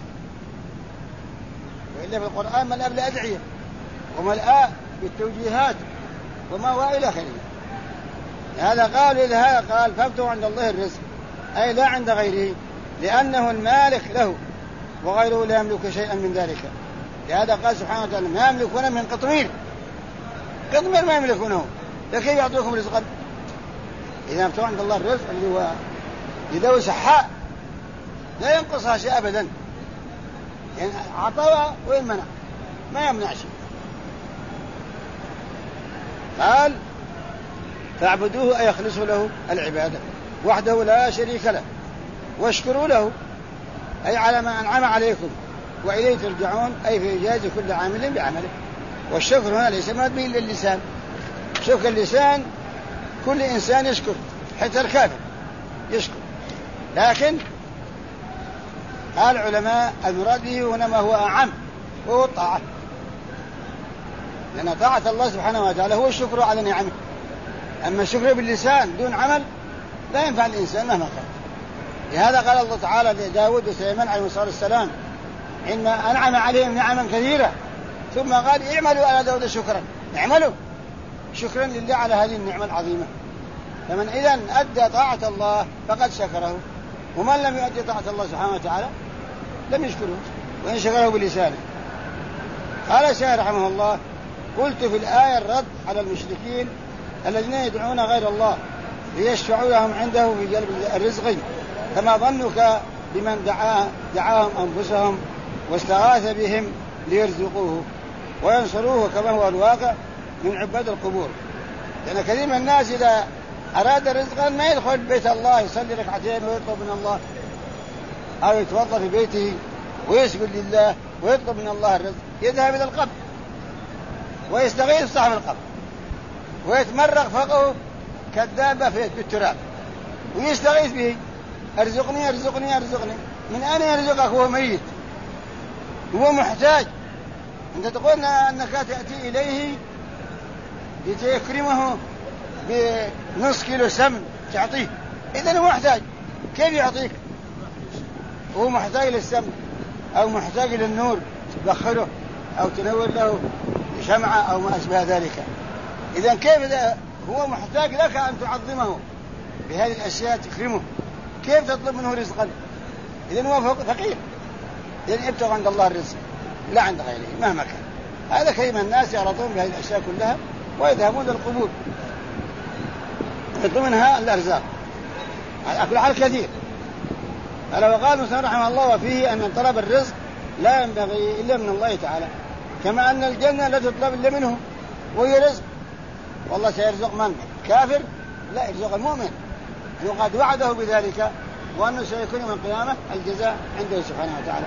وإلا في القرآن ملأ بالأدعية وملأ بالتوجيهات وما هو إلى آخره. هذا قال فابتغوا عند الله الرزق، أي لا عند غيره، لأنه المالك له وغيره لا يملك شيئا من ذلك. لهذا قال سبحانه وتعالى ما يملكون من قطمير ما يملكونه، لكي يعطوكم رزقا. إذا ابتغوا عند الله الرزق اللي هو يدوي سحاء لا ينقصها شيء أبدا، يعني عطاها وإن منع ما يمنع شيء. قال فاعبدوه أي يخلصوا له العبادة وحده لا شريك له، واشكروا له أي على ما أنعم عليكم، وإليه ترجعون أي في إجازة كل عامل بعمله. والشكر هنا ليس مبني للسان، شكر اللسان كل إنسان يشكر حتى الكافر يشكر، لكن قال العلماء المراد به هنا ما هو أعم وهو الطاعة، لأن طاعة الله سبحانه وتعالى هو الشكر على نعمه. أما الشكر باللسان دون عمل لا ينفع الإنسان مهما كان. لهذا قال الله تعالى لداود وسليمان عليه الصلاة والسلام عندما أنعم عليهم نعما كثيرة ثم قال اعملوا على داود شكرا، اعملوا شكرا لله على هذه النعمة العظيمة. فمن إذن أدى طاعة الله فقد شكره، ومن لم يؤدي طاعة الله سبحانه وتعالى لم يشكره وإن شكره بلسانه. قال الشيخ رحمه الله: قلت في الآية الرد على المشركين الذين يدعون غير الله ليشفعوا لهم عنده في جلب الرزق، كما ظنك بمن دعاهم أنفسهم واستغاث بهم ليرزقوه وينصروه كما هو الواقع من عباد القبور. لأن كثير من الناس إذا أراد رزقا ما يدخل بيت الله يصلي ركعتين ويطلب من الله، أو يتوضأ في بيته ويسجد لله ويطلب من الله الرزق، يذهب إلى القبر ويستغيث صاحب القبر ويتمرغ فوقه كالدابة في التراب ويستغيث به: أرزقني أرزقني أرزقني. من أين يرزقك وهو ميت؟ هو محتاج. أنت تقول أنك تأتي إليه لتكرمه بنص كيلو سمن تعطيه، إذن هو محتاج. كيف يعطيك؟ هو محتاج للسمن أو محتاج للنور تبخره أو تنور له شمعة أو ما أشبه ذلك. إذن كيف هو محتاج لك أن تعظمه بهذه الأشياء تكرمه؟ كيف تطلب منه رزقا؟ إذن هو فقير. إذن ابتغوا عند الله الرزق لا عند غيره مهما كان. هذا كيما الناس يعرضون بهذه الأشياء كلها ويذهبون للقبور يطلب منها الأرزاق على كل حال كثير. قال وقال مسلم رحمه الله: وفيه أن طلب الرزق لا ينبغي إلا من الله تعالى، كما أن الجنة لا تطلب إلا منه وهي رزق. والله سيرزق من؟ كافر؟ لا، يرزق المؤمن، وقد وعده بذلك وأنه سيكون يوم القيامة الجزاء عنده سبحانه وتعالى.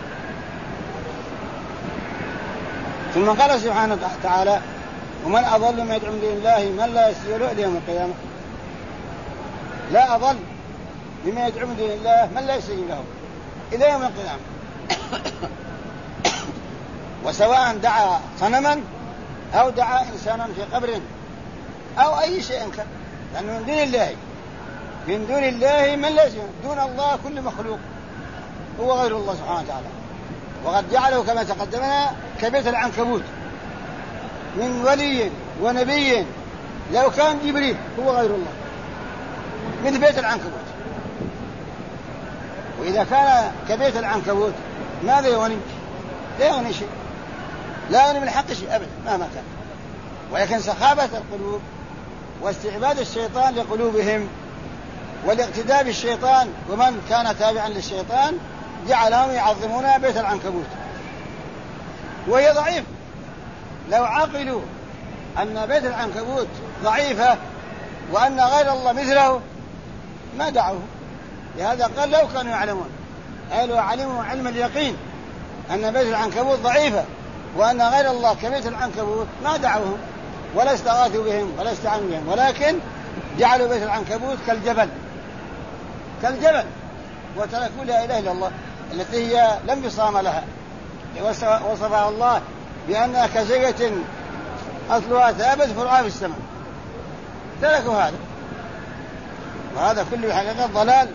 ثم قال سبحانه وتعالى: ومن أضل ما يدعو من دون الله من لا يستجيب له إلى يوم القيامة. لا أضل بما يدعو من دون الله من لا يستجيب له إلى يوم القيامة. وسواء دعا صنما أو دعا إنسانا في قبر أو أي شيء كان، لأنه من دون الله من لا يستجيب. دون الله كل مخلوق هو غير الله سبحانه وتعالى. وقد جعله كما تقدمنا كبيت العنكبوت، من ولي ونبي لو كان جبريل هو غير الله من بيت العنكبوت. وإذا كان كبيت العنكبوت ماذا يغني؟ لا يغني شيء، لا يغني من حق شيء أبدا مهما كان. ولكن سخابة القلوب واستعباد الشيطان لقلوبهم والاقتداء بالشيطان ومن كان تابعا للشيطان جعلهم يعظمون بيت العنكبوت، وهي ضعيف. لو عقلوا أن بيت العنكبوت ضعيفة وأن غير الله مثله ما دعوه. لهذا قال: لو كانوا يعلمون، أي لو علموا علم اليقين أن بيت العنكبوت ضعيفة وأن غير الله كبيت العنكبوت ما دعوهم ولا استغاثوا بهم ولا استعانوا بهم، ولكن جعلوا بيت العنكبوت كالجبل وتركوا لا إله إلا الله التي هي لا انفصام لها. وصفها الله بأنها كشجرة أصلها ثابت فرعها في السماء. تركوا هذا، وهذا كله حقيقة ضلال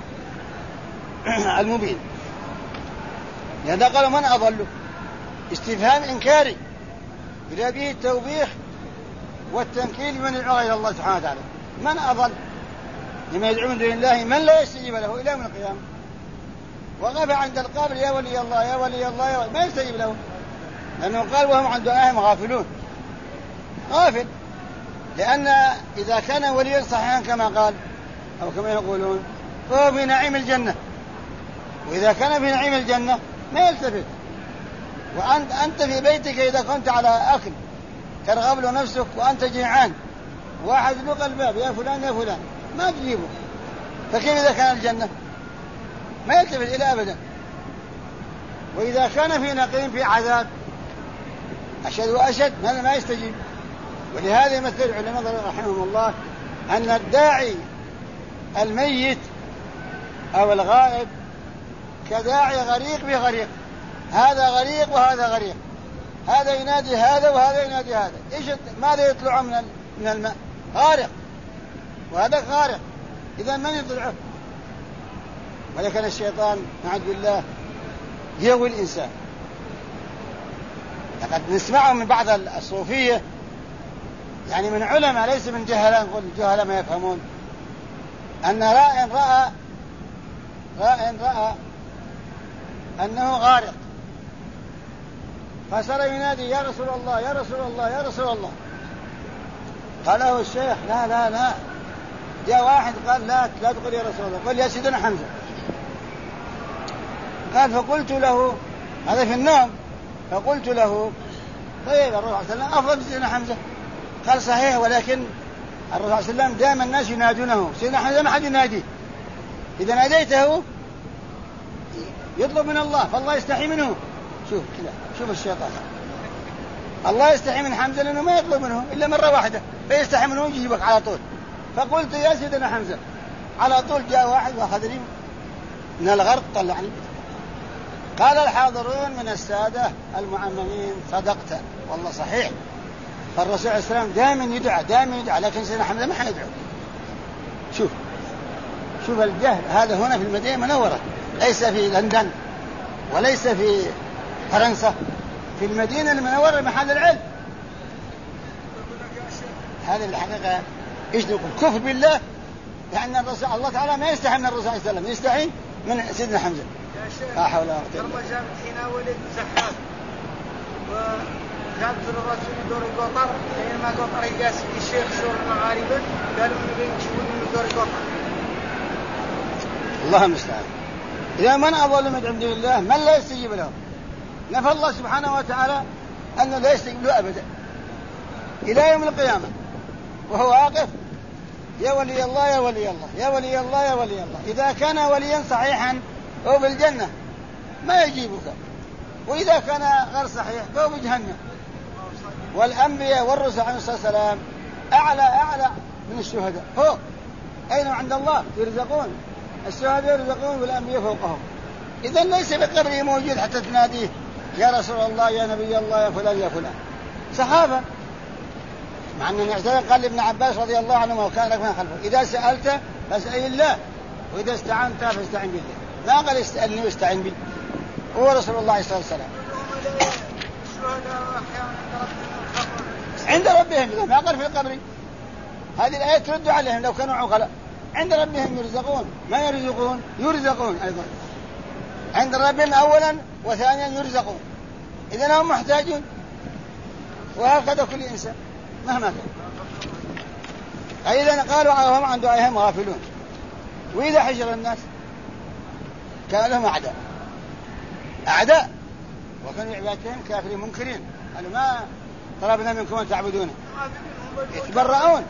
المبين. لهذا قالوا: من أضل؟ استفهام إنكاري إلى به التوبيخ والتنكيل لمن يدعو غير الله سبحانه وتعالى. من أضل لما يدعو من دون الله من لا يستجيب له إلى يوم القيامة. وقف عند القبر: يا ولي الله يا ولي الله يا ولي، ما يستجيب له، لأنه قال وهم عن دعائهم غافلون. غافل، لأن إذا كان وليا صحيحا كما قال أو كما يقولون فهو في نعيم الجنة، وإذا كان في نعيم الجنة ما يلتفت. وأنت في بيتك إذا كنت على أكل ترغب له نفسك وأنت جيعان، واحد لقى الباب: يا فلان يا فلان، ما تجيبه. فكيف إذا كان الجنة؟ ما يلتفت إلى أبدا. وإذا كان في نقيم في عذاب أشد وأشد ما يستجيب. ولهذا يمثل العلماء رحمهم الله أن الداعي الميت أو الغائب كداعي غريق بغريق، هذا غريق وهذا غريق، هذا ينادي هذا وهذا ينادي هذا. ماذا يطلع من الماء؟ غارق، وهذا غارق، إذا من يطلعه؟ ولكن الشيطان نعوذ بالله يغوي الإنسان. لقد نسمعه من بعض الصوفية، يعني من علماء ليس من جهلاء، نقول الجهلاء ما يفهمون، أن راء رأى أنه غارق فصار ينادي يا رسول الله يا رسول الله يا رسول الله. قال له الشيخ لا لا لا. جاء واحد قال لا تقول يا رسول الله، قل يا سيدنا حمزة. قال فقلت له، هذا في النوم، فقلت له طيب الرسول صلى الله عليه وسلم أفضل من سيدنا حمزة. قال صحيح، ولكن الرسول صلى الله عليه وسلم دائما الناس ينادونه، سيدنا حمزة ما حد يناديه، إذا ناديته يطلب من الله فالله يستحي منه. شوف كذا، شوف الشيطان، الله يستحي من حمزة لأنه ما يطلب منه إلا مرة واحدة، فيستحي منه يجيبك على طول. فقلت يا سيدنا حمزة، على طول جاء واحد وأخذني من الغرق طلعني. قال الحاضرون من السادة المعممين صدقت، والله صحيح. فالرسول عليه السلام دائما يدعى، لكن سيدنا حمزة ما حيدعو. شوف الجهل هذا هنا في المدينة المنورة، ليس في لندن وليس في فرنسا، في المدينة المنورة محل العلم. هذه الحقيقة إيش نقول؟ كفر بالله، لأن الرسول الله تعالى ما يستحي من الرسول صلى الله عليه وسلم، يستحي من سيدنا حمزة. لا حول ولا قوة إلا بالله. جابت حين ولد زحاف وجابت الرسول دور القطر، حينما قطر يقاس الشيخ شور المغاربة قالوا من يشوفون من دور القطر. الله المستعان. إذا من أضل من عند الله من لا يستجيب له. نفى الله سبحانه وتعالى أنه لا يستجيب له أبدا إلى يوم القيامة، وهو واقف يا ولي الله يا ولي الله يا ولي الله يا ولي الله. إذا كان وليا صحيحا فهو بالجنة ما يجيبك، وإذا كان غير صحيح فهو بجهنم. والأنبياء والرسل عليه الصلاة والسلام أعلى من الشهداء، فوق أين عند الله يرزقون، الشهداء يرزقون والأنبياء فوقهم. إذن ليس بقبره موجود حتى تناديه يا رسول الله يا نبي الله يا فلان يا فلان. صحابة، مع أن النبي قال لابن عباس رضي الله عنه وكان لك من خلفه إذا سألت فاسأل الله وإذا استعنت فاستعن بالله. ما قال اسألني واستعن بي، هو رسول الله صلى الله عليه وسلم. عند ربهم، ما قال في القبر. هذه الآية ترد عليهم لو كانوا عقلاء. عند ربهم يرزقون، ما يرزقون يرزقون أيضا عند ربهم أولا وثانيا يرزقون. إذن هم محتاجون، وهكذا كل إنسان مهما كان. أيضا قالوا هم عن دعائهم غافلون، وإذا حشر الناس كان لهم أعداء وكانوا عبادتهم كافرين منكرين، قالوا ما طلبنا منكم أن تعبدون، يتبرؤون.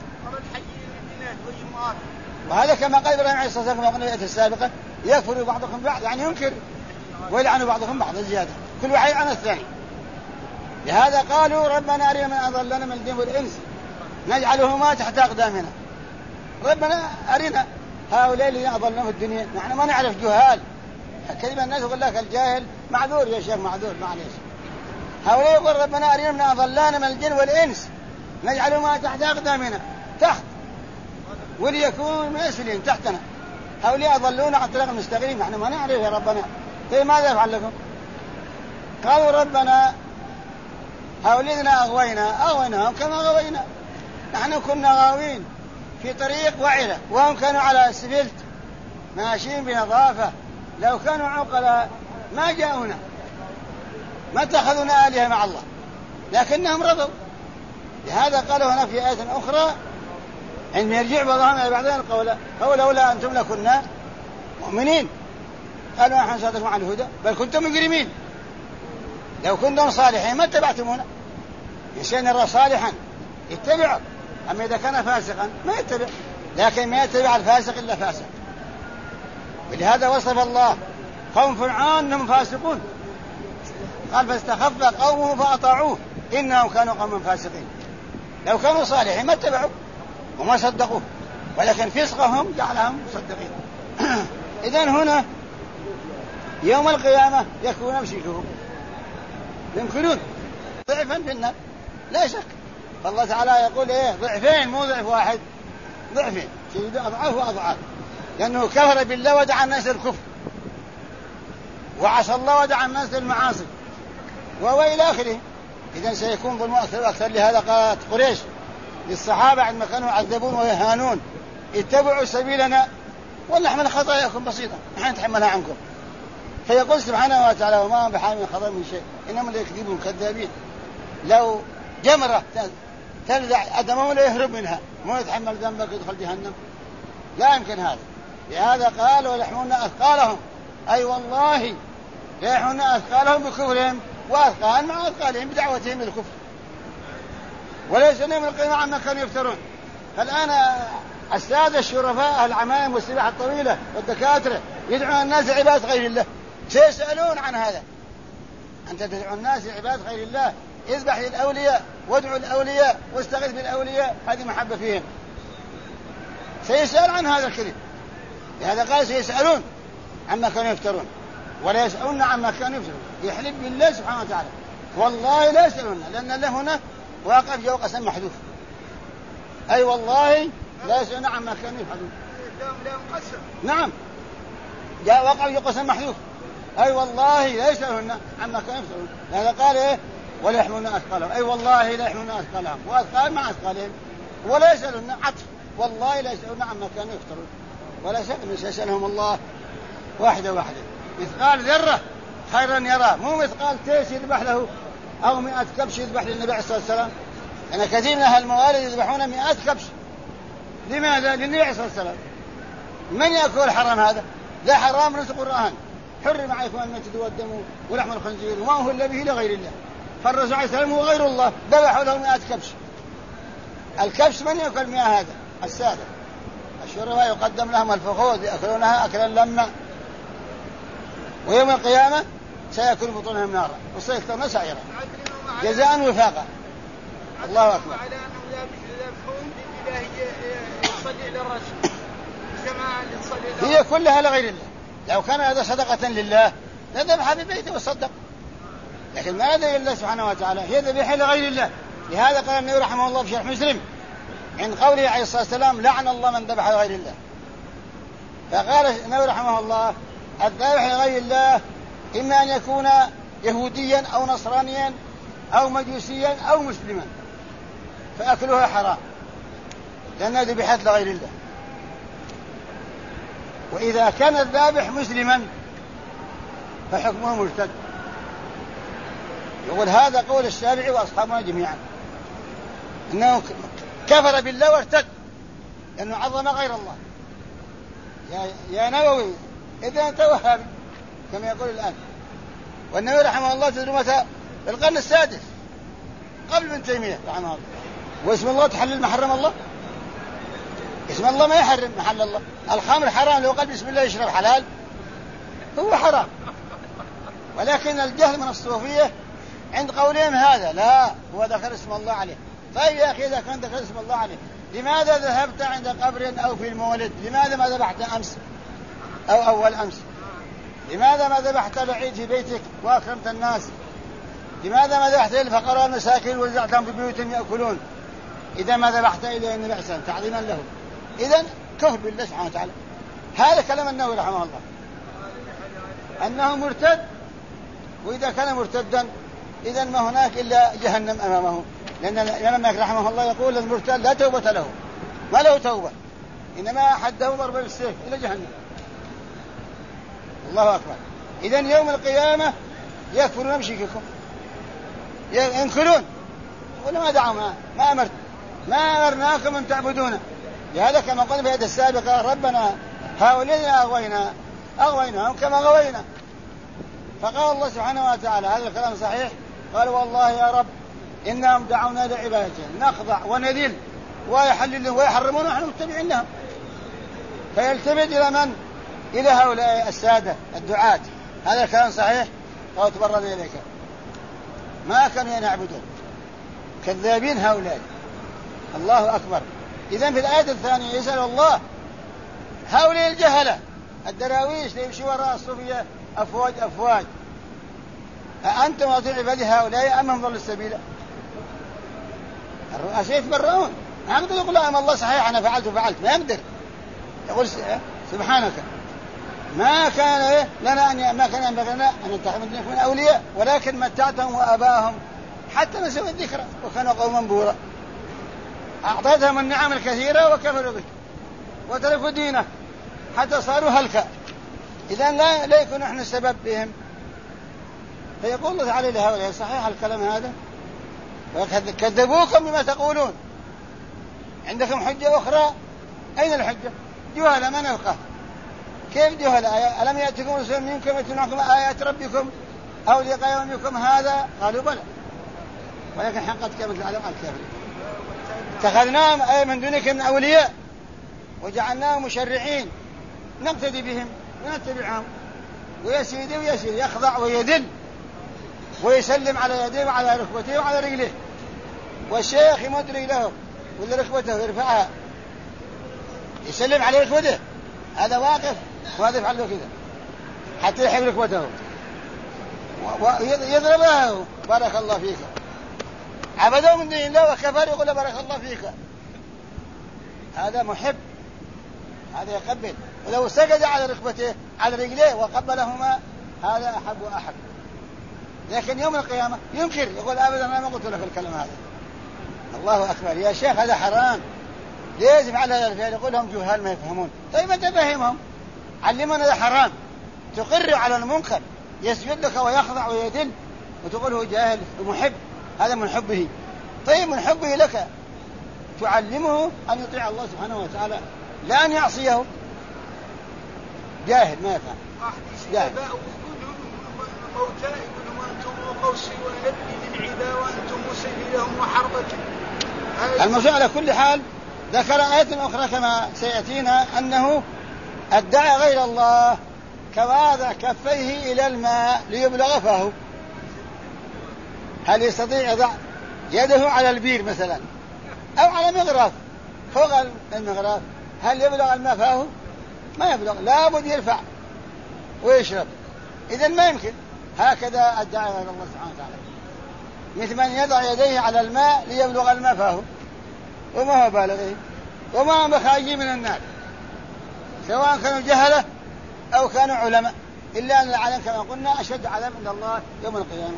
وهذا كما قال إبراهيم عليه الصلاة والسلام في الآية السابقة يكفر بعضكم بعض، يعني ينكر ويلعن بعضكم بعض زيادة، كل واحد عن الثاني. لهذا قالوا ربنا أرنا من أضلنا من الجن والإنس نجعلهما تحت أقدامنا. ربنا أرنا هؤلاء الذين أضلنا في الدنيا، نحن ما نعرف، جهال. كلمة الناس يقول لك الجاهل معذور يا شيخ، معذور معليش. هؤلاء يقول ربنا أرنا من أضلنا من الجن والإنس نجعلهما تحت أقدامنا، تحت، وليكون مسلمين تحتنا. هؤلاء أضلونا عن طريق المستقيم، نحن ما نعرف يا ربنا، طيب ماذا يفعل لكم؟ قالوا ربنا هؤلاء الذين أغويناهم كما غوينا، نحن كنا غاوين في طريق وعرة وهم كانوا على اسفلت ماشيين بنظافة. لو كانوا عقلاء ما جاءونا، ما اتخذونا آلهة مع الله، لكنهم رضوا. لهذا قالوا هنا في آية أخرى عندما يرجع بعضهم إلى بعضهم القول لولا أنتم لكنا مؤمنين. قالوا نحن صادقون عن الهدى بل كنتم مجرمين، لو كنتم صالحين ما اتبعتمونا. إنسان يرى صالحا يتبعه، أما إذا كان فاسقا ما يتبع، لكن ما يتبع الفاسق إلا فاسق. ولهذا وصف الله قوم فرعون أنهم فاسقون، قال فاستخف قومه فأطاعوه إنهم كانوا قوما فاسقين. لو كانوا صالحين ما اتبعوا وما صدقوه، ولكن فسقهم جعلهم مصدقين. إذن هنا يوم القيامة يكون مشركهم يمكنون ضعفا في النار لا شك. فالله تعالى يقول إيه ضعفين مو ضعف واحد، ضعفين شديد أضعاف وأضعاف، لأنه كفر بالله ودعا الناس الكفر وعصى الله ودعا الناس للمعاصي وإلى آخره. إذن سيكون ظلم أكثر وأكثر. لهذا قالت قريش للصحابة عندما كانوا يعذبون ويهانون اتبعوا سبيلنا ولنحمل خطاياكم بسيطة نحن نتحملها عنكم. فيقول سبحانه وتعالى وما هم بحامل خطايا من شيء إنما يكذبون كذابين. لو جمرة تلدع أدمه لا يهرب منها مو يتحمل ذنبك يدخل جهنم، لا يمكن هذا. لهذا قال ويحملون أثقالهم، أي والله يحملون أثقالهم بكفرهم وأثقال مع أثقالهم بدعوتهم الكفر وليس يوم القيامة عما كانوا يفترون. فالآن السادة الشرفاء العمائم والسلاح الطويلة والدكاترة يدعون الناس عبادة غير الله، سيسألون عن هذا. أنت تدعو الناس عبادة غير الله، اذبح للأولياء وادعوا الأولياء واستغيث بالأولياء، هذه محبة فيهم. سيسأل عن هذا الكلام. لهذا قال سيسألون عما كانوا يفترون ولا يسألون عما كانوا يفترون. يحلف بالله سبحانه وتعالى والله لا يسألون، لأن الله هنا واقف جو قسم محذوف، أي والله لا يسألون عما كانوا يفعلون. نعم جاء وقع جو قسم محذوف، أي والله لا يسألون عما كانوا يفعلون. هذا قال إيه ولا يحملون أثقالهم، أي والله لا يحملون أثقالهم وأثقال مع أثقالهم ولا يسألون عطف والله لا يسألون عما كانوا يفترون. ولا شك من سيسألهم الله واحدة واحدة. مثقال ذرة خيرا يرى، مو مثقال تيس يذبح له أو 100 كبش يذبح للنبي عليه الصلاة والسلام. أنا كثير من أهل يذبحون 100 كبش. لماذا؟ للنبي عليه الصلاة والسلام. من يأكل حرام هذا؟ لا حرام نص القرآن حرم عليكم الميتة والدم ولحم الخنزير وما أهل به لغير الله. فالرسول عليه السلام هو غير الله ذبحوا له 100 كبش. الكبش من يأكل 100 هذا؟ السادة الشرفاء يقدم لهم الفخوذ يأكلونها أكلا لما، ويوم القيامة سيأكل بطونهم نارا وسيكترون سعيرا جزاء وفاقا. الله أكبر. على أنهم يذبحون لله يصلي للرسول جماعة يصلي هي كلها لغير الله. لو كان هذا صدقة لله لذبح ببيته وصدق، لكن ما هذا لله سبحانه وتعالى، هي ذبيحة لغير الله. لهذا قال النبي رحمه الله في شرح مسلم عند قوله عليه الصلاة والسلام لعن الله من ذبح لغير الله. فقال النبي رحمه الله الذبح لغير الله إما أن يكون يهوديا أو نصرانيا أو مجوسيا أو مسلما فأكلها حرام لأنها ذبحت لغير الله. وإذا كان الذابح مسلما فحكمه مرتد. يقول هذا قول الشافعي وأصحابنا جميعا أنه كفر بالله وارتد لأنه عظم غير الله. يا نووي إذا أنت وهابي كما يقول الآن. والنبي رحمه الله ترجمة القرن السادس قبل ابن تيمية رحمه الله. واسم الله تحلل محرم الله؟ اسم الله ما يحرم محل الله. الخمر حرام لو قال بسم الله يشرب حلال هو حرام. ولكن الجهل من الصوفية عند قولهم هذا لا هو ذكر اسم الله عليه. طيب يا أخي إذا كان ذكر اسم الله عليه لماذا ذهبت عند قبر أو في المولد؟ لماذا ما ذبحت أمس أو أول أمس؟ لماذا ما ذبحت العيد في بيتك وأكرمت الناس؟ لماذا ما ذبحت للفقراء المساكين ووزعتهم في بيوتهم يأكلون؟ إذا ما ذبحت إلى النبي عليه الصلاة تعظيما له. إذن كفر بالله سبحانه وتعالى. هذا كلام النووي رحمه الله أنه مرتد. وإذا كان مرتدا إذن ما هناك إلا جهنم أمامه، لأن الإمام مالك رحمه الله يقول المرتد لا توبة له، ما له توبة، إنما حده ضرب بالسيف إلى جهنم. الله أكبر. إذن يوم القيامة يكفرون بشرككم ينكرون ولا ما دعوا ما أمرناكم أن تعبدون. لهذا كما قلنا في الآية السابقة ربنا هؤلاء أغويناهم كما غوينا. فقال الله سبحانه وتعالى هذا الكلام صحيح قال والله يا رب إنهم دعونا لعبادتهم نخضع ونذل ويحللون ويحرمون ونحن متبعين لهم. فيلتفت إلى من؟ إلى هؤلاء السادة الدعاة. هذا الكلام صحيح قال تبرنا إليك ما كانوا يعبدون كذابين هؤلاء. الله أكبر. إذن في الآية الثانية يسأل الله هؤلاء الجهلة الدراويش يمشي وراء الصوفية أفواج أفواج. أأنتم أطيع عباد هؤلاء أم هم ضلوا السبيل؟ الرؤساء يتبرؤون، ما يقدر يقول أم الله صحيح أنا فعلت ما يقدر يقول سبحانك ما كان لنا ما كان ينبغي لنا أن نتخذ من أولياء ولكن متعتهم وآباءهم حتى نسوا الذكر وكانوا قوما بورا، أعطيتهم النعم الكثيرة وكفروا بك وتركوا دينه حتى صاروا هلكا. إذن لا يكون نحن السبب بهم. فيقول الله تعالى لهؤلاء صحيح الكلام هذا كذبوكم بما تقولون، عندكم حجة أخرى، أين الحجة؟ جهل ما نفقه. كيف جهل؟ ألم يأتكم رسول منكم يتلون عليكم آيات ربكم أو لقاء يومكم هذا؟ قالوا بلى ولكن حقت كلمة العذاب على الكافرين. اتخذناهم أي من دونك من أولياء وجعلناهم مشرعين نقتدي بهم ونتبعهم، ويسيد ويسير يخضع ويدل ويسلم على يديه وعلى ركبته وعلى رجله، والشيخ يمد رجله ولا ركبته يرفعها يسلم على ركبته، هذا واقف وهذا يفعل له كذا حتى يحب ركبته ويضربه بارك الله فيك. عبدوا من دون الله وكفر يقول بارك الله فيك. هذا محب، هذا يقبل، ولو سجد على ركبته على رجليه وقبلهما هذا أحب وأحب. لكن يوم القيامة ينكر يقول أبدا أنا ما قلت لك الكلام هذا. الله أكبر يا شيخ هذا حرام، ليش يفعل هذا الفعل؟ يقول لهم جهال ما يفهمون. طيب ما تفهمهم، علمنا هذا حرام، تقر على المنكر يسجد لك ويخضع ويدل وتقول هو جاهل ومحب، هذا من حبه. طيب من حبه لك تعلمه أن يطيع الله سبحانه وتعالى لا أن يعصيه. جاهل ما يفهم، جاهل. موتى يقولون وأنتم قوسي ونبني من عدا وأنتم سبيلهم وحربتي. الموضوع على كل حال ذكر آية أخرى كما سيأتينا أنه ادعى غير الله كواضع كفيه إلى الماء ليبلغ فاه. هل يستطيع يضع يده على البير مثلا أو على مغراف فوق المغراف؟ هل يبلغ الماء فاه؟ ما يبلغ، لا بد يرفع ويشرب. إذن ما يمكن. هكذا ادعى غير الله سبحانه وتعالى، مثل من يضع يديه على الماء ليبلغ الماء فاه وما هو بالغه وما هم بخارجين من النار، سواء كانوا جهلة أو كانوا علماء، إلا أن العالم كما قلنا أشد عذاب عند الله يوم القيامة.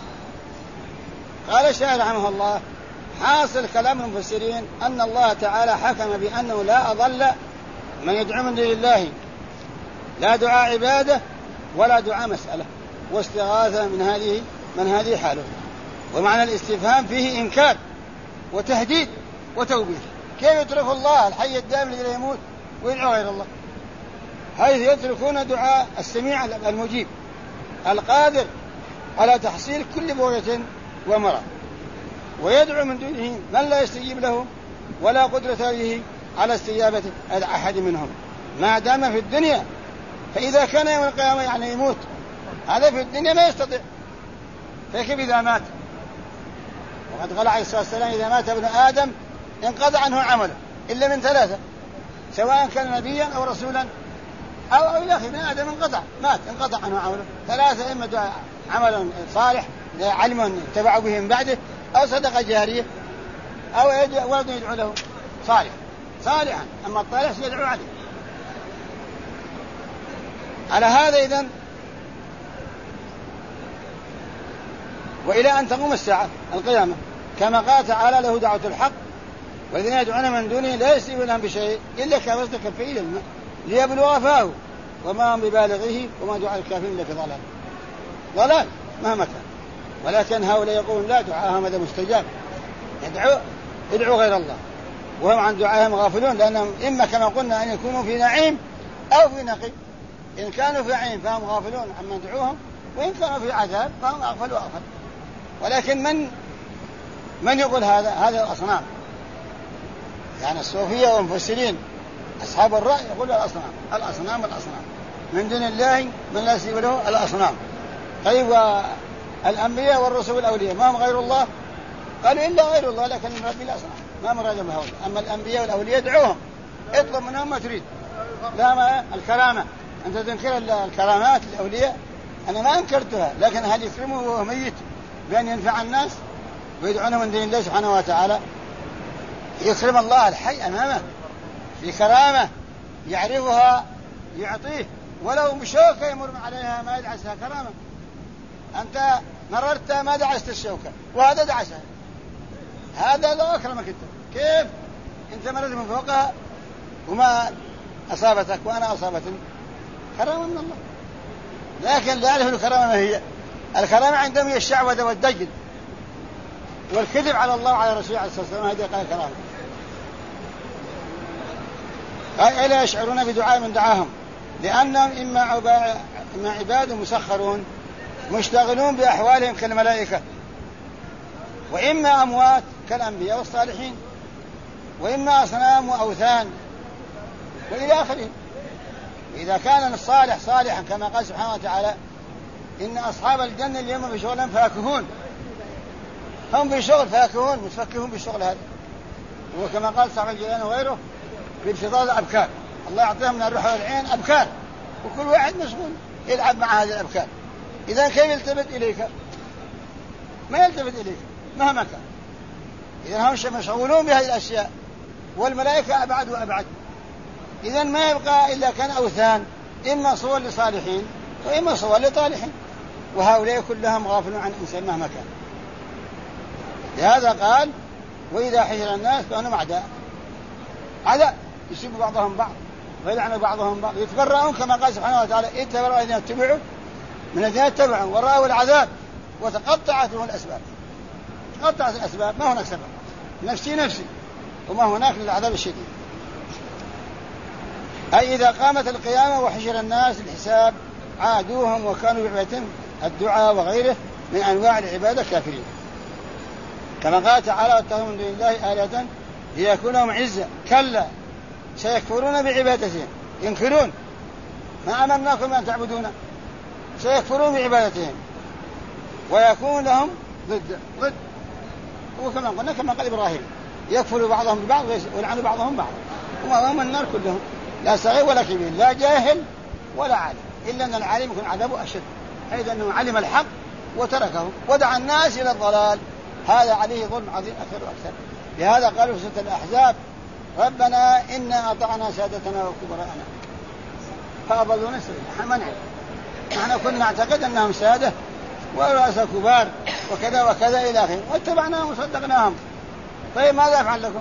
قال الشاعر رحمه الله حاصل كلام المفسرين أن الله تعالى حكم بأنه لا أضل من يدعو من دون الله، لا دعاء عبادة ولا دعاء مسألة واستغاثة من هذه حاله. ومعنى الاستفهام فيه إنكار وتهديد وتوبيخ. كيف يترك الله الحي الدائم الذي لا يموت ويدعو غير الله، حيث يتركون دعاء السميع المجيب القادر على تحصيل كل بغية ومرض، ويدعو من دونه من لا يستجيب له ولا قدرة له على استجابة أحد منهم ما دام في الدنيا. فإذا كان يوم القيامة يعني يموت، هذا في الدنيا ما يستطيع، فكيف إذا مات؟ وقد قال عليه الصلاة والسلام إذا مات ابن آدم انقضى عنه عمله إلا من ثلاثة، سواء كان نبيا أو رسولا أو إلى آخره. ابن آدم انقضى عنه عمله ثلاثة، إما دعاء عمل صالح علم تبع به من بعده، أو صدقة جارية، أو ولد يدعو له صالحا، أما الطالح يدعو عليه. على هذا إذن وإلى أن تقوم الساعة القيامة كما قال تعالى له دعوة الحق والذين يدعون من دونه لا يستجيبون لهم بشيء إلا كبسط كفيه الماء ليبلغ فاه وما هم ببالغه وما دعاء الكافرين إلا في ضلال مهما كان. ولكن هؤلاء يقولون لا دعاءهم هذا مستجاب، يدعو غير الله وهم عن دعائهم غافلون، لأنهم إما كما قلنا أن يكونوا في نعيم أو في نقيم. إن كانوا في نعيم فهم غافلون عمن دعوهم، وإن كانوا في عذاب فهم أغفل وأغفل. ولكن من يقول هذا الأصنام، يعني الصوفية والمفسرين أصحاب الرأي يقول الأصنام من دون الله من لا يستجيب له الأصنام. طيب والأنبياء والرسل والأولياء ما هم غير الله؟ قالوا إلا غير الله، لكن من رب الأصنام ما مراد بها. أما الأنبياء والأولياء ادعوهم اطلب منهم ما تريد، لا ما الكرامة أنت تنكر الكرامات الأولياء، أنا ما أنكرتها، لكن هل يكرمه وهو ميت بأن ينفع الناس ويدعونه من دين الله سبحانه وتعالى؟ يكرم الله الحي أمامه بكرامة يعرفها يعطيه، ولو بشوكة يمر عليها ما يدعسها كرامة. أنت مررت ما دعست الشوكة وهذا دعسها، هذا لا أكرمك أنت. كيف أنت مررت من فوقها وما أصابتك وأنا أصابتني؟ كرامة من الله. لكن لا يعرف الكرامة ما هي. الكرامة عندهم هي الشعوذة والدجل والكذب على الله وعلى رسوله عليه الصلاة والسلام، هذه قال كرامة. أي لا يشعرون بدعاء من دعاهم، لأنهم إما عباد مسخرون مشتغلون بأحوالهم كالملائكة، وإما أموات كالأنبياء والصالحين، وإما أصنام وأوثان وإلى آخره. إذا كان الصالح صالحا كما قال سبحانه وتعالى إن أصحاب الجنة اليوم بشغل فاكهون، هم بشغل فاكهون متفكهون بالشغل هذا. وكما قال صاحب الجيلاني وغيره بابتضاء الأبكار، الله يعطيهم من الروح والعين أبكار، وكل واحد مشغول يلعب مع هذه الأبكار. إذا كيف يلتفت إليك؟ ما يلتفت إليك مهما كان. إذا هم مشغولون بهذه الأشياء، والملائكة أبعد وأبعد. إذا ما يبقى إلا كان أوثان، إما صور لصالحين وإما صور لطالحين، وهؤلاء كلهم غافلون عن الإنسان مهما كان. لهذا قال وإذا حشر الناس كانوا أعداء، عداء يسب بعضهم بعض ويلعن بعضهم بعض، يتبرؤون كما قال سبحانه وتعالى اتبرأ الذين اتبعوا من الذين اتبعوا ورأوا العذاب وتقطعت لهم الأسباب. تقطعت الأسباب، ما هناك سبب، نفسي وما هناك للعذاب الشديد. أي إذا قامت القيامة وحشر الناس الحساب عادوهم وكانوا بعبادتهم الدعاء وغيره من أنواع العبادة كافرين، كما قال تعالى واتخذوا من دون الله آلهة ليكون لهم عزة. كلا سيكفرون بعبادتهم، ينكرون ما أمرناكم أن تعبدون، سيكفرون بعبادتهم ويكون لهم ضد. وكما قلنا كما قال إبراهيم يكفر بعضهم ببعض ويلعن بعضهم بعض، وهم النار كلهم، لا صغير ولا كبير، لا جاهل ولا عالم، إلا أن العالم يكون عذابه أشد، حيث أنه علم الحق وتركه ودعا الناس إلى الضلال، هذا عليه ظلم عظيم أكثر وأكثر. لهذا قالوا في سورة الأحزاب ربنا إنا أطعنا سادتنا وكبراءنا فأضلونا السبيل. نحن كنا نعتقد أنهم سادة ورؤساء كبار وكذا وكذا إلى آخره، واتبعناهم وصدقناهم. طيب ماذا أفعل لكم؟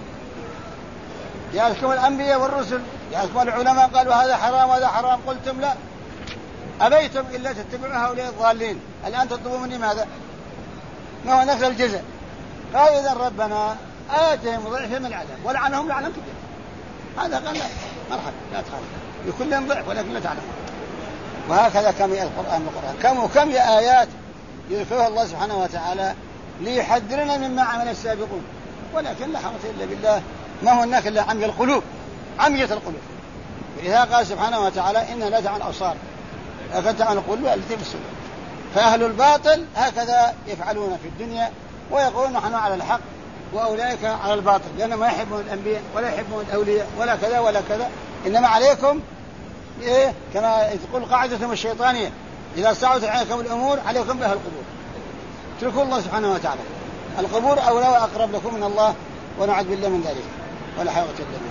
جاءتكم الأنبياء والرسل، جاءتكم العلماء قالوا هذا حرام وهذا حرام، قلتم لا، أبيتم إلا تتبعوا هؤلاء الضالين، الآن تطلبوا مني ماذا؟ ما هو نفس الجزاء. قال إذا ربنا آتهم ضعف من العذاب ولعنهم لعنا كبيرا. هذا قال لا مرحبا لا تخاف، لكل ضعف ولكن لا تعلم. وهكذا كم القرآن كم آيات يذكرها الله سبحانه وتعالى ليحذرنا مما عمل السابقون، ولكن لا حول إلا بالله، ما هو هناك إلا عمي القلوب، عمية القلوب. ولذا قال سبحانه وتعالى إن لا تعمل الأبصار لكن تعمل القلوب التي في الصدور. فأهل الباطل هكذا يفعلون في الدنيا ويقولون نحن على الحق وأولئك على الباطل، لأنهم ما يحبون الأنبياء ولا يحبون الأولياء ولا كذا ولا كذا. إنما عليكم كما تقول قاعدتهم الشيطانية إذا صعدت عليكم الأمور عليكم بها القبور، اتركوا الله سبحانه وتعالى، القبور أولى وأقرب لكم من الله ونعوذ بالله من ذلك ولا حول ولا قوة إلا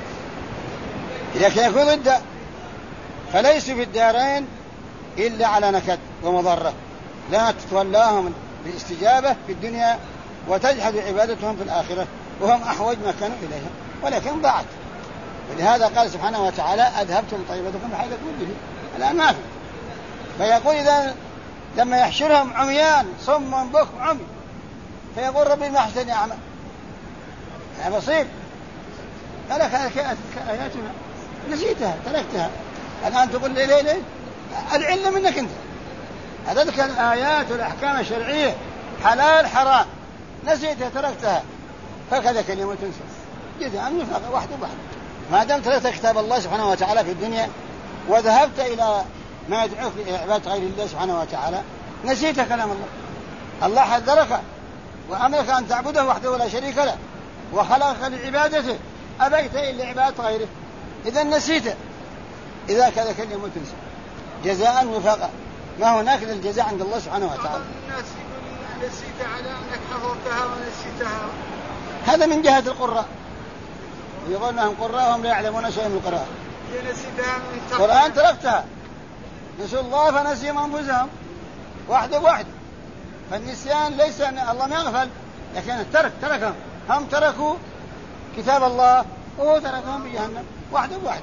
بالله. إذا كان يكون ضد فليسوا في الدارين إلا على نكد ومضرة، لا تتولاهم بالاستجابة في الدنيا وتجحد عبادتهم في الآخرة، وهم أحوج ما كانوا إليها ولكن ضاعت. ولهذا قال سبحانه وتعالى أذهبتم طيبتكم بحيث به، الآن ما في. فيقول إذا لما يحشرهم عميان صم بكم عمي فيقول ربي ما أحسن أعمى، يا بصير قالك آياتنا نسيتها تركتها، الآن تقول ليه العلم منك أنت، هذلك الآيات والأحكام الشرعية حلال حرام نسيتها تركتها، فكذا كلمة تنسى جزاء واحد وواحد. ما دام تركت كتاب الله سبحانه وتعالى في الدنيا وذهبت إلى ما يدعوك إلى عبادة غير الله سبحانه وتعالى نسيت كلام الله. الله حذرك وأمرك أن تعبده وحده ولا شريك له وخلقك لعبادته، أبيت إلا عبادة غيره، إذا نسيت. إذا كذا كان يوم تنسى جزاء وفاقا، ما هناك للجزاء عند الله سبحانه وتعالى. الناس يقول نسيت على أنك حفظتها ونسيتها، هذا من جهة القراء، يقول أنهم قراء وهم لا يعلمون شيئا من القراءة. القرآن تركتها، نسوا الله فنسيهم أنفسهم، واحدة بواحدة. فالنسيان ليس أن الله ما يغفل، لكن الترك تركهم، هم تركوا كتاب الله وهو تركهم في جهنم واحدة بواحدة.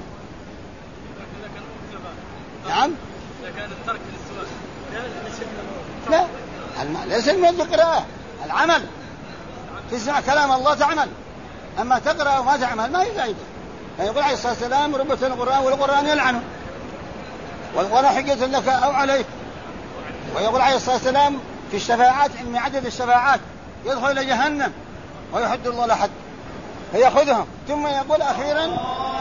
نعم. كان الترك للسؤال لا، ليس المد القراءة، العمل. تسمع كلام الله تعمل، أما تقرأ وما تعمل ما يفائدة. فيقول عليه الصلاة والسلام ربة القرآن والقرآن يلعنه، والقرآن حجة لك أو عليك. ويقول عليه الصلاة والسلام في الشفاعات إن عدد الشفاعات يدخل إلى جهنم ويحد الله لحد فيأخذهم، ثم يقول أخيرا